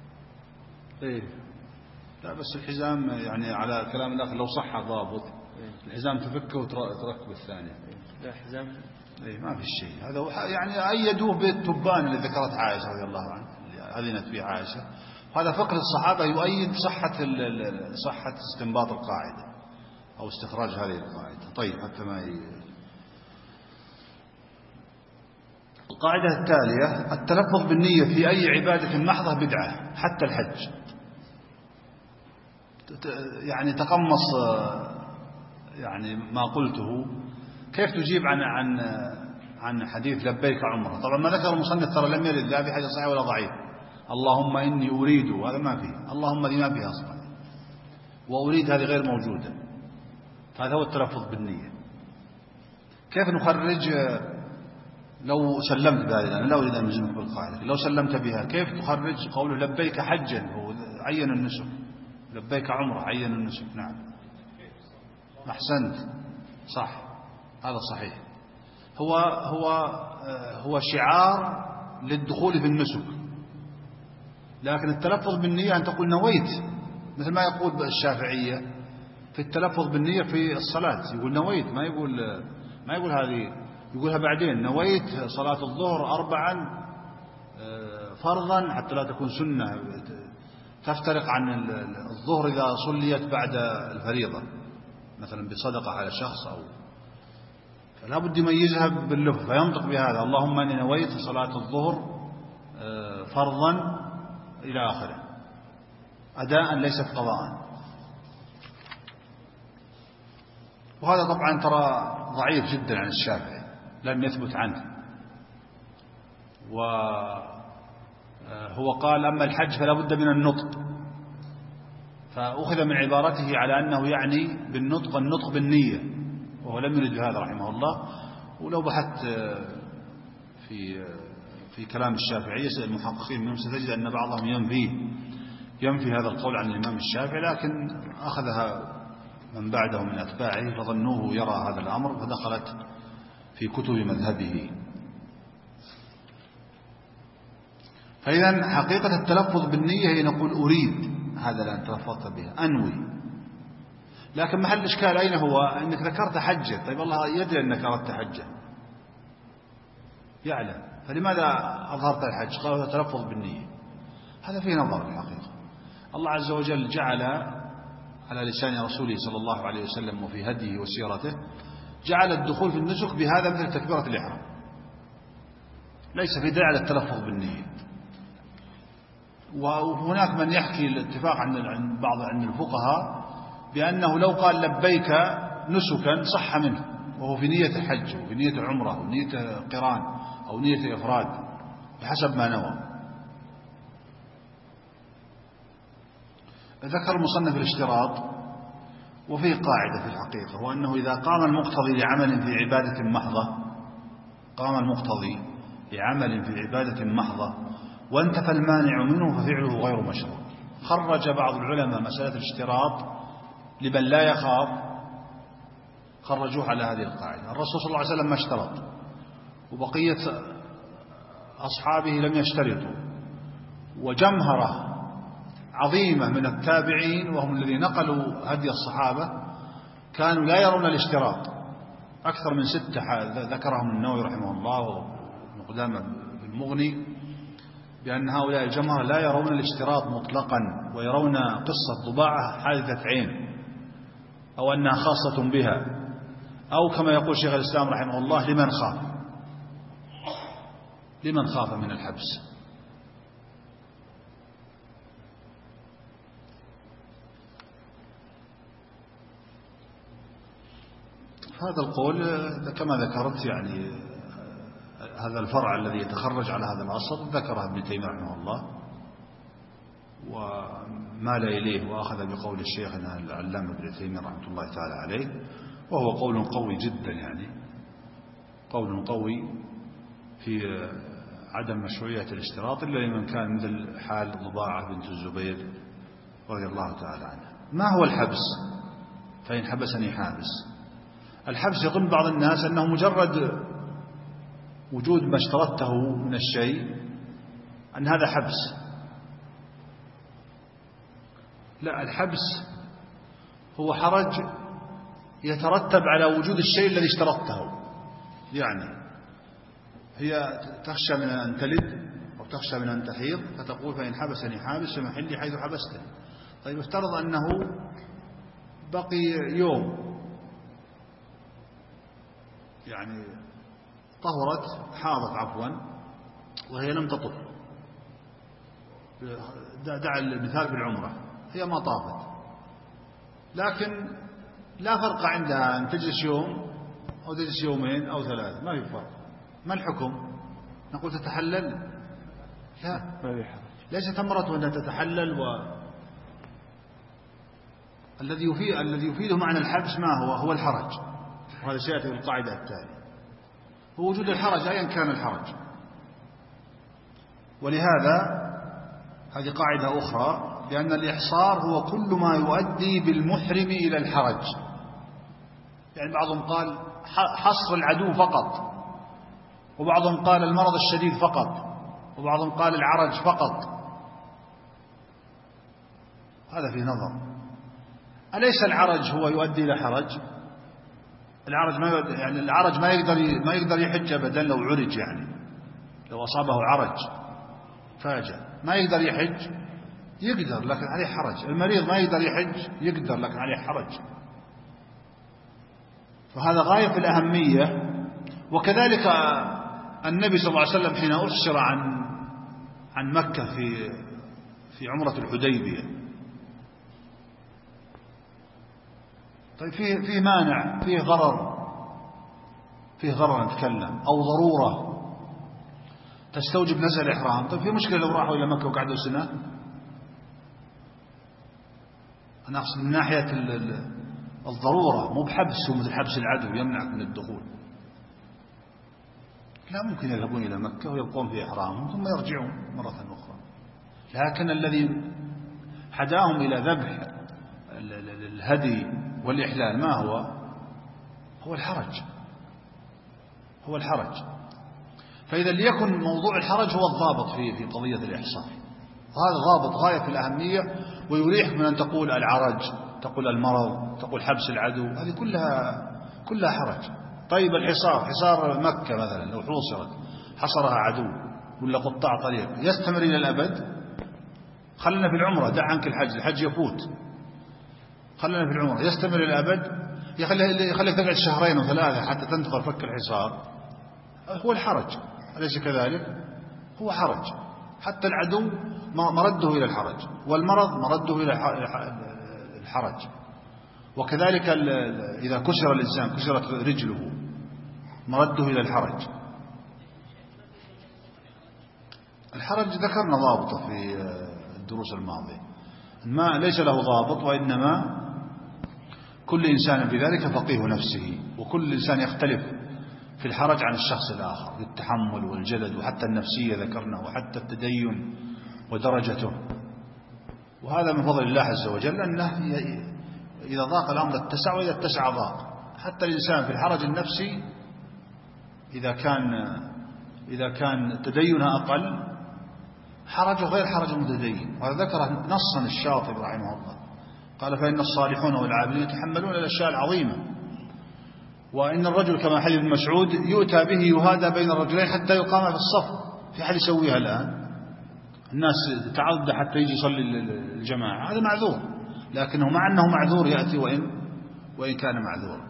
لا بس الحزام يعني على كلام الأخ لو صح ضابط الحزام تفكه وتركب الثاني. لا حزام ما في شيء. هذا يعني أيدوه بالتبان اللي ذكرت عائشة رضي الله عنها، اللي أذنت به عائشة. وهذا فقه الصحابة يؤيد صحة استنباط القاعدة أو استخراج هذه القاعدة. طيب حتى ما القاعدة التالية: التلفظ بالنية في أي عبادة محضة بدعة حتى الحج. يعني تقمص يعني ما قلته. كيف تجيب عن حديث لبيك عمره؟ طبعا ما ذكر المصنف ترى لم يرد لا في حديث صحيح ولا ضعيف. اللهم إني أريد، هذا ما فيه. اللهم دي ما فيها أصلا، وأريد هذه غير موجودة. هذا هو التلفظ بالنية. كيف نخرج لو سلمت بهذه، أنا لا أريد أن ألزمك بالقاعدة، لو سلمت بها كيف تخرج قوله لبيك حجا؟ هو عين النسك. لبيك عمره عين النسك. نعم أحسنت صح، هذا صحيح. هو شعار للدخول في النسك، لكن التلفظ بالنية أن تقول نويت، مثل ما يقول الشافعية في التلفظ بالنية في الصلاة، يقول نويت، ما يقول هذه، يقولها بعدين نويت صلاة الظهر 4 فرضا حتى لا تكون سنة تفترق عن الظهر إذا صليت بعد الفريضة، مثلا بصدقة على شخص فلا بد يميزها باللفظ، فينطق بهذا اللهم أني نويت صلاة الظهر فرضا إلى آخره، أداء ليست قضاء. وهذا طبعا ترى ضعيف جدا عن الشافعي، لم يثبت عنه. وهو قال أما الحج فلا بد من النطق، فأخذ من عبارته على أنه يعني بالنطق النطق بالنية، وهو لم يرد بهذا رحمه الله. ولو بحثت في كلام الشافعية المحققين منهم ستجد أن بعضهم ينفي هذا القول عن الإمام الشافعي، لكن أخذها من بعده من أتباعه فظنوه يرى هذا الأمر فدخلت في كتب مذهبه. فإذا حقيقة التلفظ بالنية هي نقول أريد هذا الآن تلفظت به، أنوي. لكن محل الإشكال أين هو؟ أنك ذكرت حجة، طيب الله يدري أنك أردت حجة، يعلم، فلماذا أظهرت الحج؟ قالوا تلفظ بالنية. هذا فيه نظر الحقيقة. الله عز وجل جعل على لسان رسوله صلى الله عليه وسلم وفي هديه وسيرته جعل الدخول في النسك بهذا مثل تكبيرة الإحرام، ليس في داعي للتلفظ بالنية. وهناك من يحكي الاتفاق عند بعض الفقهاء بأنه لو قال لبيك نسكا صح منه، وهو في نية حج وفي نية عمرة ونية قران أو نية إفراد بحسب ما نوى. ذكر المصنف الاشتراط، وفيه قاعدة في الحقيقة، وأنه إذا قام المقتضي لعمل في عبادة محضة، قام المقتضي لعمل في عبادة محضة وانتفى المانع منه ففعله غير مشروع. خرج بعض العلماء مسألة الاشتراط لمن لا يخاف، خرجوه على هذه القاعدة. الرسول صلى الله عليه وسلم ما اشترط، وبقية أصحابه لم يشترطوا، وجمهرة عظيمة من التابعين وهم الذين نقلوا هدي الصحابة كانوا لا يرون الاشتراط. أكثر من 6 ذكرهم النووي رحمه الله وابن قدامة في المغني بأن هؤلاء الجمهرة لا يرون الاشتراط مطلقا، ويرون قصة ضباعة حادثة عين أو أنها خاصة بها، أو كما يقول شيخ الإسلام رحمه الله لمن خاف من الحبس. هذا القول كما ذكرت يعني هذا الفرع الذي يتخرج على هذا الأصل ذكره ابن تيمية رحمه الله ومال إليه، وأخذ بقول الشيخ العلامة ابن تيمية رحمه الله تعالى عليه، وهو قول قوي جدا، يعني قول قوي في عدم مشروعية الاشتراط إلا لمن كان مثل حال ضباعة بنت الزبير رضي الله تعالى عنها. ما هو الحبس؟ فإن حبسني حابس. الحبس يظن بعض الناس أنه مجرد وجود ما اشترطته من الشيء أن هذا حبس. لا، الحبس هو حرج يترتب على وجود الشيء الذي اشترطته. يعني هي تخشى من أن تلد أو تخشى من أن تحيض فتقول فإن حبسني حابس فمحلي حيث حبستني. طيب افترض أنه بقي يوم، يعني طهرت حاضت عفوا وهي لم تطف، دع المثال بالعمرة، هي ما طافت، لكن لا فرق عندها أن تجلس يوم أو تجلس يومين أو 3، ما في فرق. ما الحكم؟ نقول تتحلل؟ لا، ليست أمرته أنها تتحلل. الذي يفيده معنى الحبس ما هو الحرج، وهذا سيأتي بالقاعدة التالية. هو وجود الحرج أيا كان الحرج. ولهذا هذه قاعدة أخرى، لأن الإحصار هو كل ما يؤدي بالمحرم إلى الحرج. يعني بعضهم قال حصر العدو فقط، وبعضهم قال المرض الشديد فقط، وبعضهم قال العرج فقط. هذا في نظر. أليس العرج هو يؤدي إلى حرج؟ العرج ما يقدر يحج أبدا لو عرج، يعني لو أصابه عرج فاجأ ما يقدر يحج، يقدر لكن عليه حرج. المريض ما يقدر يحج، يقدر لكن عليه حرج. فهذا غاية في الأهمية. وكذلك النبي صلى الله عليه وسلم حين أحصر عن مكة في عمرة الحديبية، طيب فيه مانع، فيه غرر نتكلم، أو ضرورة تستوجب نزع الإحرام. طيب في مشكلة لو راحوا إلى مكة وقعدوا سنة؟ أنا أقصد من ناحية الضرورة، مو بحبس مثل حبس العدو يمنعك من الدخول. لا، ممكن يذهبون إلى مكة ويبقون في إحرامهم ثم يرجعون مرة أخرى. لكن الذي حداهم إلى ذبح الهدي والإحلال ما هو الحرج. هو الحرج. فإذا ليكن موضوع الحرج هو الضابط في قضية الإحصار. هذا ضابط غاية في الأهمية، ويريحك من أن تقول العرج، تقول المرض، تقول حبس العدو، هذه كلها حرج. طيب الحصار، حصار مكة مثلا لو حوصرت حصرها عدو ولا قطاع طريق، يستمر إلى الأبد؟ خلنا في العمرة، دع عنك الحج يفوت، خلنا في العمرة، يستمر إلى الأبد؟ يخليك تقعد 2 أو 3 حتى تنتظر فك الحصار. هو الحرج، أليس كذلك؟ هو حرج. حتى العدو مرده إلى الحرج، والمرض مرده إلى الحرج. وكذلك إذا كسر الإنسان، كسرت رجله، مرده إلى الحرج. الحرج ذكرنا ضابطه في الدروس الماضية، ما ليس له ضابط، وإنما كل إنسان بذلك فقيه نفسه، وكل إنسان يختلف في الحرج عن الشخص الآخر، في التحمل والجلد وحتى النفسية ذكرنا، وحتى التدين ودرجته. وهذا من فضل الله عز وجل، أنه إذا ضاق الأمر اتسع، وإذا اتسع ضاق. حتى الإنسان في الحرج النفسي إذا كان تدينه أقل، حرجه غير حرج المتدين. وهذا ذكره نصا الشاطبي رحمه الله، قال فإن الصالحون والعابدين يتحملون الأشياء العظيمة، وإن الرجل كما حديث ابن مسعود يؤتى به يهادى بين الرجلين حتى يقام في الصف. في حال يسويها الآن، الناس تعض حتى يجي يصلي الجماعة، هذا معذور، لكنه مع أنه معذور يأتي وإن كان معذورا.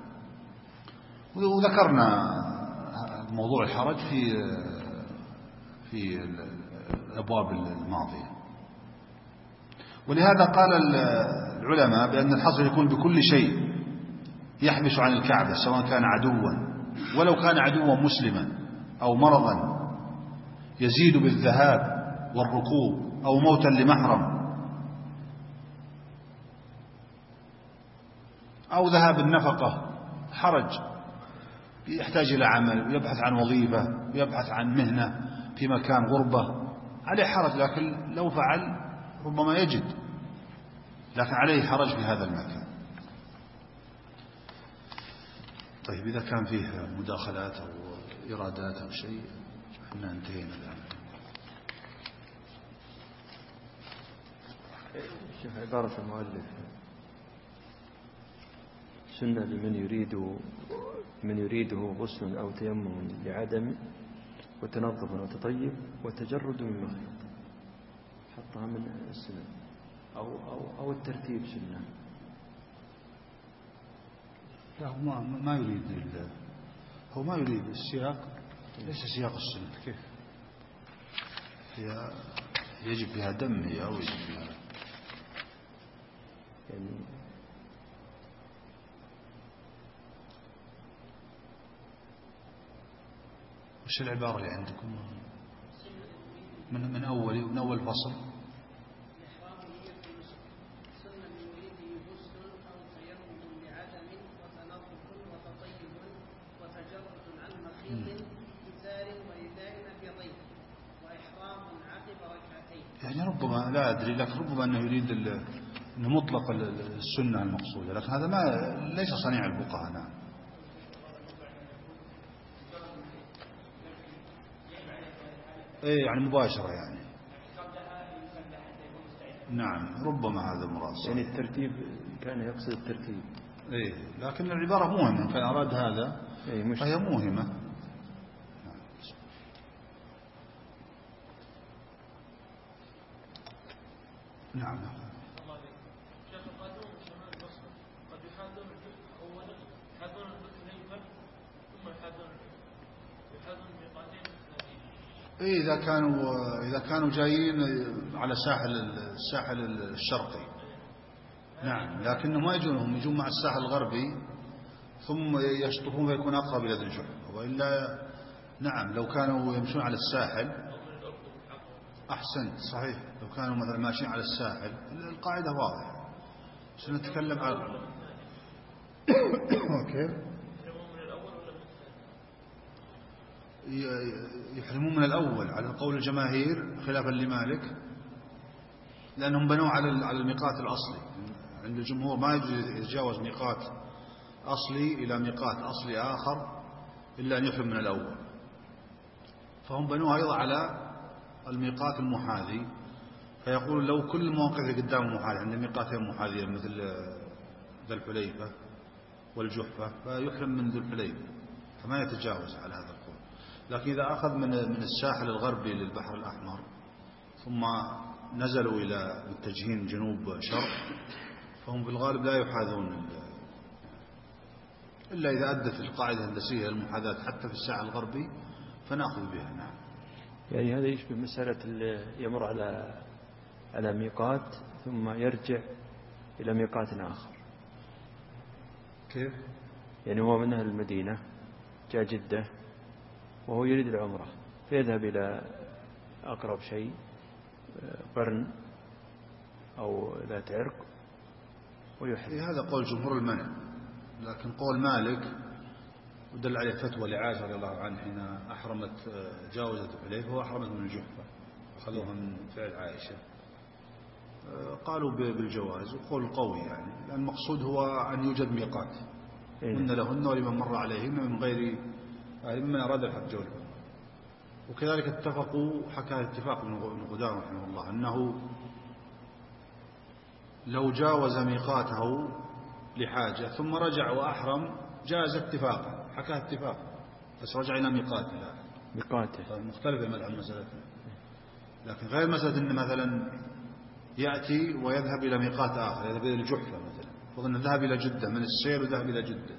وذكرنا موضوع الحرج في الأبواب الماضية. ولهذا قال العلماء بأن الحظر يكون بكل شيء يحبس عن الكعبة، سواء كان عدوا، ولو كان عدوا مسلما، أو مرضا يزيد بالذهاب والركوب، أو موتا لمحرم، أو ذهاب النفقة، حرج، يحتاج إلى عمل ويبحث عن وظيفة ويبحث عن مهنة في مكان غربة، عليه حرج، لكن لو فعل ربما يجد، لكن عليه حرج في هذا المكان. طيب إذا كان فيه مداخلات أو إرادات أو شيء، احنا انتهينا الآن. شوف عبارة المؤلف: سنة لمن يريده غسل أو تيمم لعدم، وتنظف وتطيب، وتجرد من مخيط. حطها من السنة أو الترتيب سنة. لا، هو ما يريد السياق، ليس سياق السنة. كيف هي يجب فيها دم، هي أو يجب فيها يعني وش العبارة اللي عندكم من أول فصل؟ ربما لا أدري، لكن ربما أنه يريد أنه مطلق السنة المقصودة، لكن هذا ما ليس صنيع الفقهاء. نعم. إيه يعني مباشرة يعني. نعم ربما هذا مراد. يعني الترتيب كان يقصد الترتيب. إيه لكن العبارة موهمة، كان أراد هذا فهي موهمة. نعم. إيه إذا كانوا جايين على الساحل الشرقي. نعم لكنهم ما يجونهم، يجون مع الساحل الغربي ثم يشطفون فيكون أقرب إلى ذي الجحفة. وإلا نعم لو كانوا يمشون على الساحل أحسنت صحيح، لو كانوا مثلا ماشيين على الساحل القاعدة واضحة. سنتكلم عن كيف يحرمون من الأول على قول الجماهير خلافا لمالك، لأنهم بنوا على الميقات الأصلي. عند الجمهور ما يجوز يتجاوز ميقات أصلي إلى ميقات أصلي آخر إلا أن يحرم من الأول، فهم بنوها أيضا على الميقات المحاذي. فيقول لو كل المواقف اللي قدام محاذي عند ميقاتين محاذيين مثل ذي الحليفة والجحفة فيحرم من ذي الحليفة، فما يتجاوز على هذا القول. لكن إذا أخذ من الساحل الغربي للبحر الأحمر ثم نزلوا إلى متجهين جنوب شرق فهم في الغالب لا يحاذون إلا إذا أدت القاعدة الهندسية المحاذاة حتى في الساحل الغربي فنأخذ بها. نعم. يعني هذا يشبه مسألة اللي يمر على ميقات ثم يرجع إلى ميقات آخر. كيف؟ يعني هو من أهل المدينة جاء جدة وهو يريد العمرة فيذهب إلى أقرب شيء قرن أو ذات عرق ويحرم. هذا قول جمهور المنع، لكن قول مالك ودل عليه فتوى لعائشة رضي الله عنها حين أحرمت جاوزت الحليفة وأحرمت من الجحفة أخذوها من فعل عائشة، قالوا بالجواز وقول قوي يعني، لأن المقصود هو أن يوجد ميقات هن لهن ولمن مر عليهن من غير ممن أراد الحج والعمرة. وكذلك اتفقوا، حكى اتفاق ابن قدامة رحمه الله أنه لو جاوز ميقاته لحاجة ثم رجع وأحرم جاز اتفاقا، حكى اتفاق بس رجع إلى ميقاته مختلفة مذهب مسألتنا. لكن غير مسألة أن مثلا يأتي ويذهب إلى ميقات آخر، يذهب إلى الجحفة مثلا، فظن ذهب إلى جدة من السير وذهب إلى جدة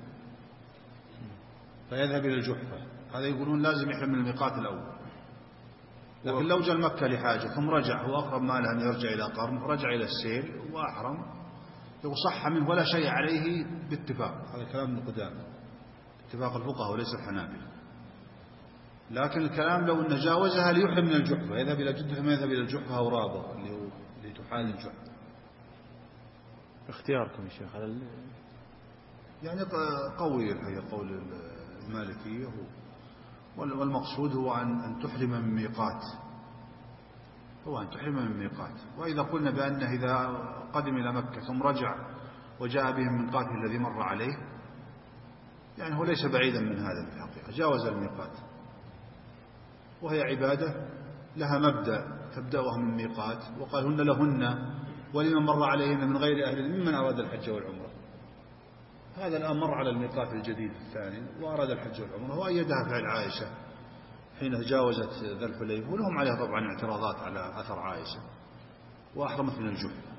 فيذهب إلى الجحفة، هذا يقولون لازم يحرم من الميقات الأول. لكن لو جاء مكة لحاجة ثم رجع، هو أقرب ما له أن يرجع إلى قرن، رجع إلى السير وأحرم يصح منه ولا شيء عليه باتفاق. هذا كلام ابن قدامة اتفاق الفقهاء وليس الحنابلة. لكن الكلام لو أن جاوزها ليحرم من الجحفة، يذهب إلى جدة ثم يذهب إلى الجحفة أو رابغ اللي تحال الجحفة. اختياركم يا شيخ يعني قوي الحقيقة قول المالكية، والمقصود هو أن تحرم من ميقات، هو أن تحرم من ميقات. وإذا قلنا بأنه إذا قدم إلى مكة ثم رجع وجاء بهم من ميقاته الذي مر عليه، يعني هو ليس بعيدا من هذا في الحقيقة، جاوز الميقات، وهي عبادة لها مبدأ تبدأها من ميقات، وقال هن لهن ولمن مر عليهن من غير أهل ممن أراد الحج والعمرة. هذا الآن مر على الميقات الجديد الثاني وأراد الحج والعمرة، وأيدها فعل عائشة حين تجاوزت ذا الحليفة، ولهم عليها طبعا اعتراضات على أثر عائشة، وأحرمت من الجحفة.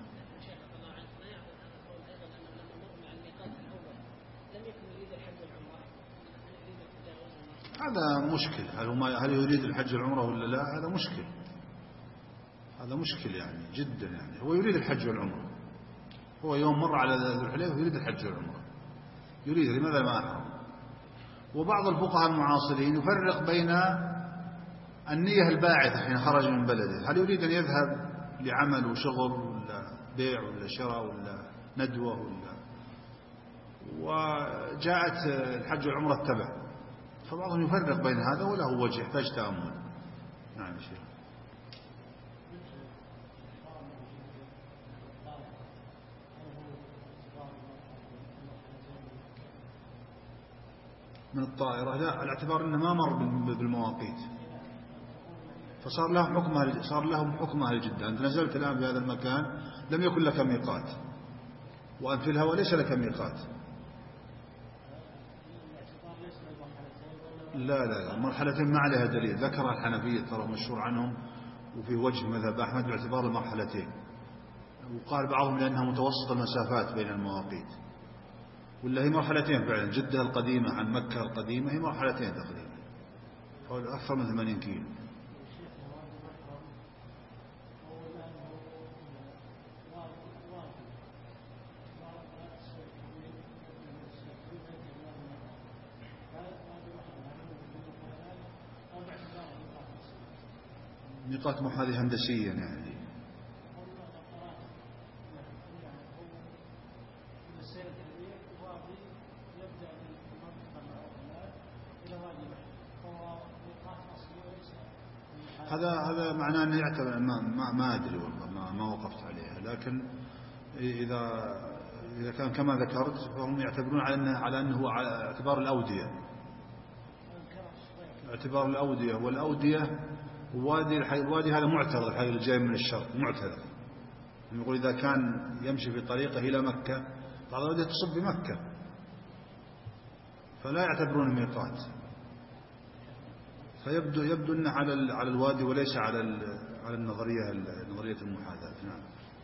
هذا مشكل، هل يريد الحج والعمرة ولا لا؟ هذا مشكل، هذا مشكل يعني جدا. يعني هو يريد الحج والعمرة، هو يوم مر على ذا الحليفة يريد الحج والعمرة، يريد، لماذا ما أحرم؟ وبعض الفقهاء المعاصرين يفرق بين النية الباعثة حين خرج من بلده، هل يريد أن يذهب لعمل وشغل ولا بيع ولا شراء ولا ندوة وجاءت الحج والعمرة التبع، فبعضهم يفرق بين هذا وله وجه يحتاج تأمل. نعم شيخ. من الطائرة، لا، الاعتبار أنه ما مر بالمواقيت، فصار لهم حكم أهل جدة. أنت نزلت الآن في هذا المكان لم يكن لك ميقات، وأنت في الهواء ليس لك ميقات. لا، مرحلتين ما عليها دليل، ذكرها الحنفية ترى مشهور عنهم، وفي وجه مذهب أحمد باعتبار المرحلتين، وقال بعضهم لأنها متوسط المسافات بين المواقيت، ولا هي مرحلتين فعلا. جدة القديمة عن مكة القديمة هي مرحلتين تقريبا، حول أكثر من 80 كيلو. ميقات هذه هندسيا يعني. هذا معناه أنه يعتبر، ما أدري والله، ما وقفت عليها، لكن إذا كان كما ذكرت فهم يعتبرون على أنه على اعتبار الأودية، والأودية الوادي هذا معترض، الحي اللي جاي من الشرق معترض، يقول إذا كان يمشي في طريقه إلى مكة بعض الأودية تصب بمكة، فلا يعتبرون ميقات، فيبدو أنه على الوادي وليس على نظرية المحاذاة. نعم.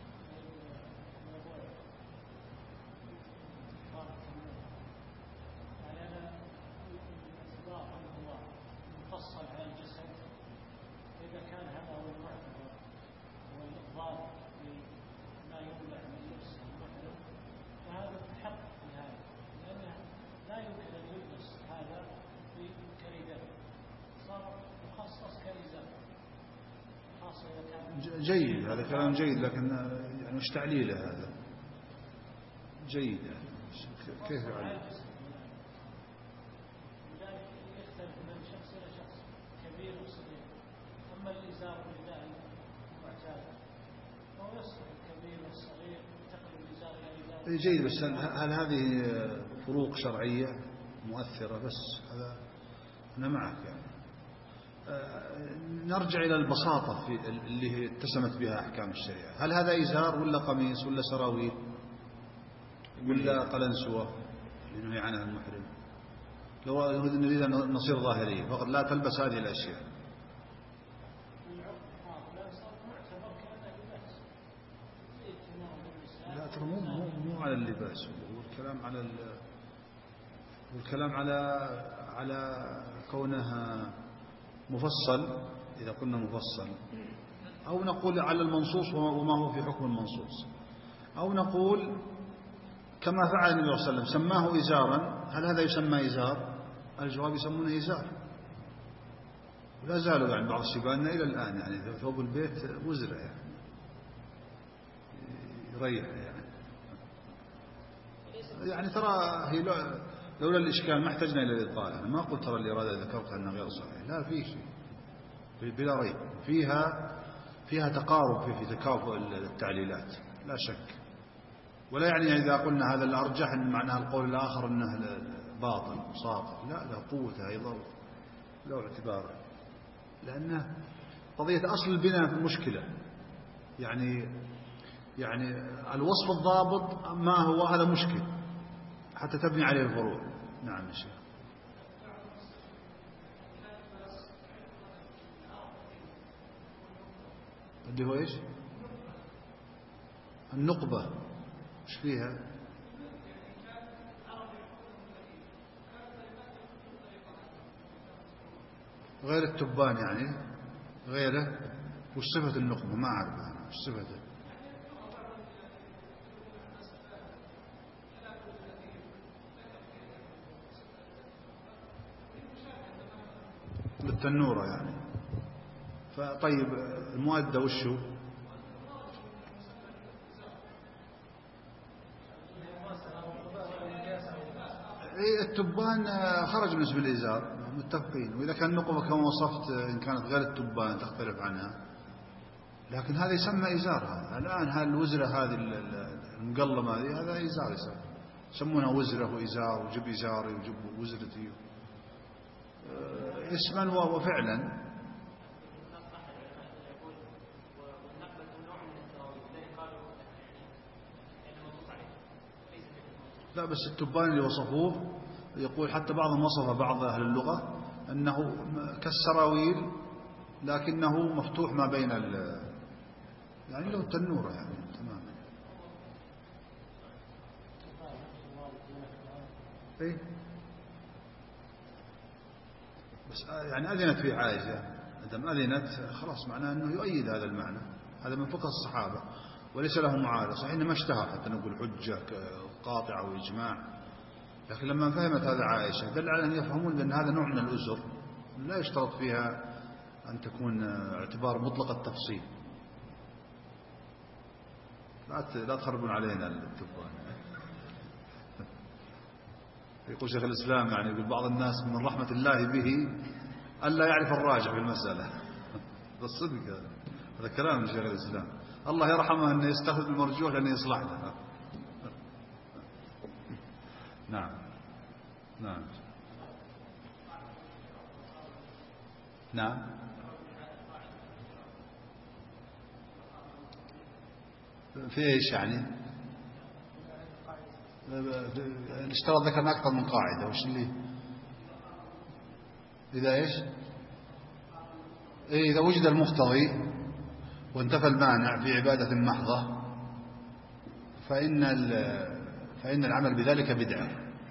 جيد، هذا كلام جيد، لكن يعني مش تعليله هذا جيد يعني. كيف يعني؟ يختلف من شخص إلى شخص، كبير وصغير. أما الإزار والرداء المعتاد فهو يصلح الكبير والصغير ينتقل الإزار إلى الإزار. جيد، بس هل هذه فروق شرعية مؤثرة؟ بس هذا أنا معك يعني. نرجع إلى البساطة اللي اتسمت بها أحكام الشريعة. هل هذا إزار ولا قميص ولا سراويل ولا قلنسوة لنهي عنها المحرم؟ لو نريد أن نصير ظاهرية فقط لا تلبس هذه الأشياء. لا ترى مو على اللباس، والكلام على كونها مفصل، إذا قلنا مفصل، أو نقول على المنصوص وما هو في حكم المنصوص، أو نقول كما فعل النبي صلى الله عليه وسلم سماه إزارا. هل هذا يسمى إزار؟ الجواب يسمونه إزار، ولا زالوا يعني بعض شبابنا إلى الآن يعني ثوب البيت وزرة يعني يريح يعني ترى هي لولا الإشكال ما احتجنا إلى الإطالة. أنا ما قلت ترى الإرادة ذكرتها أنها غير صحيح، لا، في شيء بلا ريب فيها تقارب في تكافؤ التعليلات لا شك، ولا يعني إذا قلنا هذا الأرجح أن معناها القول الآخر أنه باطل ساقط، لا، له قوته أيضا له اعتباره، لأنه قضية أصل البناء في المشكلة يعني الوصف الضابط ما هو، هذا مشكل حتى تبني عليه الفروع. نعم يا شيخ. اللي هو إيش؟ النقبة إيش فيها؟ غير التبان يعني غيره. وش صفة النقبة؟ ما أعرف أنا وش صفته. بالتنورة يعني. فطيب المؤدة وشو؟ التبان خرج من اسم الإزار متفقين، وإذا كان نقبة كما وصفت إن كانت غير التبان تختلف عنها، لكن هذا يسمى إزار. هذا الآن الوزرة هذه المقلمة هذه هذا إزار يسمونها وزرة وإزار وجب إزاري وجب وزرتي اسما وفعلا. لا بس التبان اللي وصفوه يقول حتى بعضهم وصف بعض أهل اللغة أنه كالسراويل لكنه مفتوح ما بين يعني له التنورة يعني تماما. إيه؟ بس يعني أذنت في عائشة، عندما أذنت خلاص معناه أنه يؤيد هذا المعنى، هذا من فقه الصحابة وليس له معارض. صحيح ما اشتهر حتى نقول حجة قاطعة وإجماع، لكن لما فهمت هذا عائشة دل على أن يفهمون بأن هذا نوع من الأزر لا يشترط فيها أن تكون اعتبار مطلق التفصيل. لا تخربون علينا التبان. يقول شيخ الإسلام يعني يقول بعض الناس من رحمة الله به ألا يعرف الراجح في المسألة. بالصدق هذا كلام شيخ الإسلام، الله يرحمه أنه يستخدم المرجوح لأنه يصلح له. نعم نعم نعم. في ايش يعني؟ الاشتراط ذكرنا أكثر من قاعدة، وش اللي إذا ايش؟ إذا وجد المقتضي وانتفى المانع في عبادة محضة فإن العمل بذلك بدعة.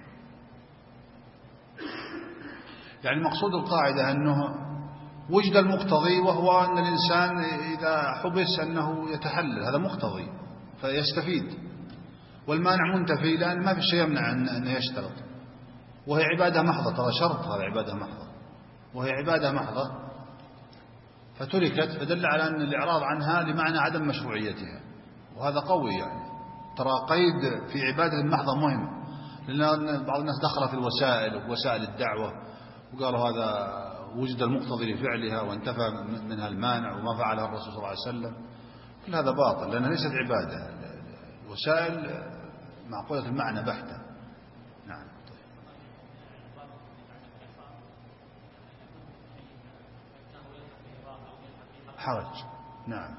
يعني مقصود القاعدة أنه وجد المقتضي وهو أن الإنسان إذا حبس أنه يتحلل، هذا مقتضي فيستفيد، والمانع منتفي لأن ما في شيء يمنع أن يشترط، وهي عبادة محضة. ترى شرط هذا عبادة محضة، وهي عبادة محضة فتركت، فدل على أن الإعراض عنها لمعنى عدم مشروعيتها، وهذا قوي. يعني ترى قيد في عبادة محضة مهم، لأن بعض الناس دخل في الوسائل ووسائل الدعوة وقالوا هذا وجد المقتضي لفعلها وانتفى منها المانع وما فعلها الرسول صلى الله عليه وسلم. كل هذا باطل لأنها ليست عبادة، الوسائل معقولة المعنى بحتة. نعم. حرج. نعم.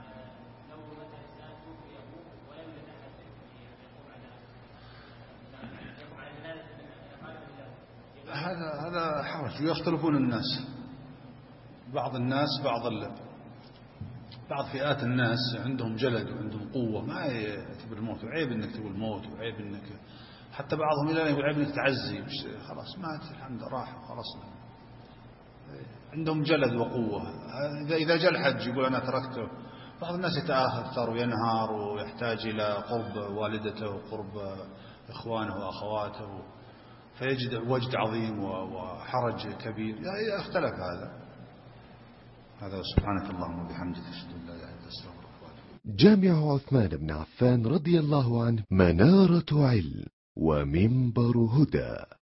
هذا حرج، ويختلفون الناس، بعض الناس بعض فئات الناس عندهم جلد وعندهم قوة ما يعتبر الموت، وعيب انك تقول موت، وعيب انك حتى بعضهم الى يقول عيب انك تعزي، خلاص مات الحمد راح خلصنا. عندهم جلد وقوة. إذا جاء الحج يقول أنا تركته. بعض الناس يتأثر وينهار ويحتاج إلى قرب والدته وقرب إخوانه وأخواته، فيجد وجد عظيم وحرج كبير. يعني اختلف هذا. سبحانك اللهم وبحمدك أشهد أن لا إله إلا أنت أستغفرك وأتوب إليك. جامع عثمان بن عفان رضي الله عنه، منارة علم ومنبر هدى.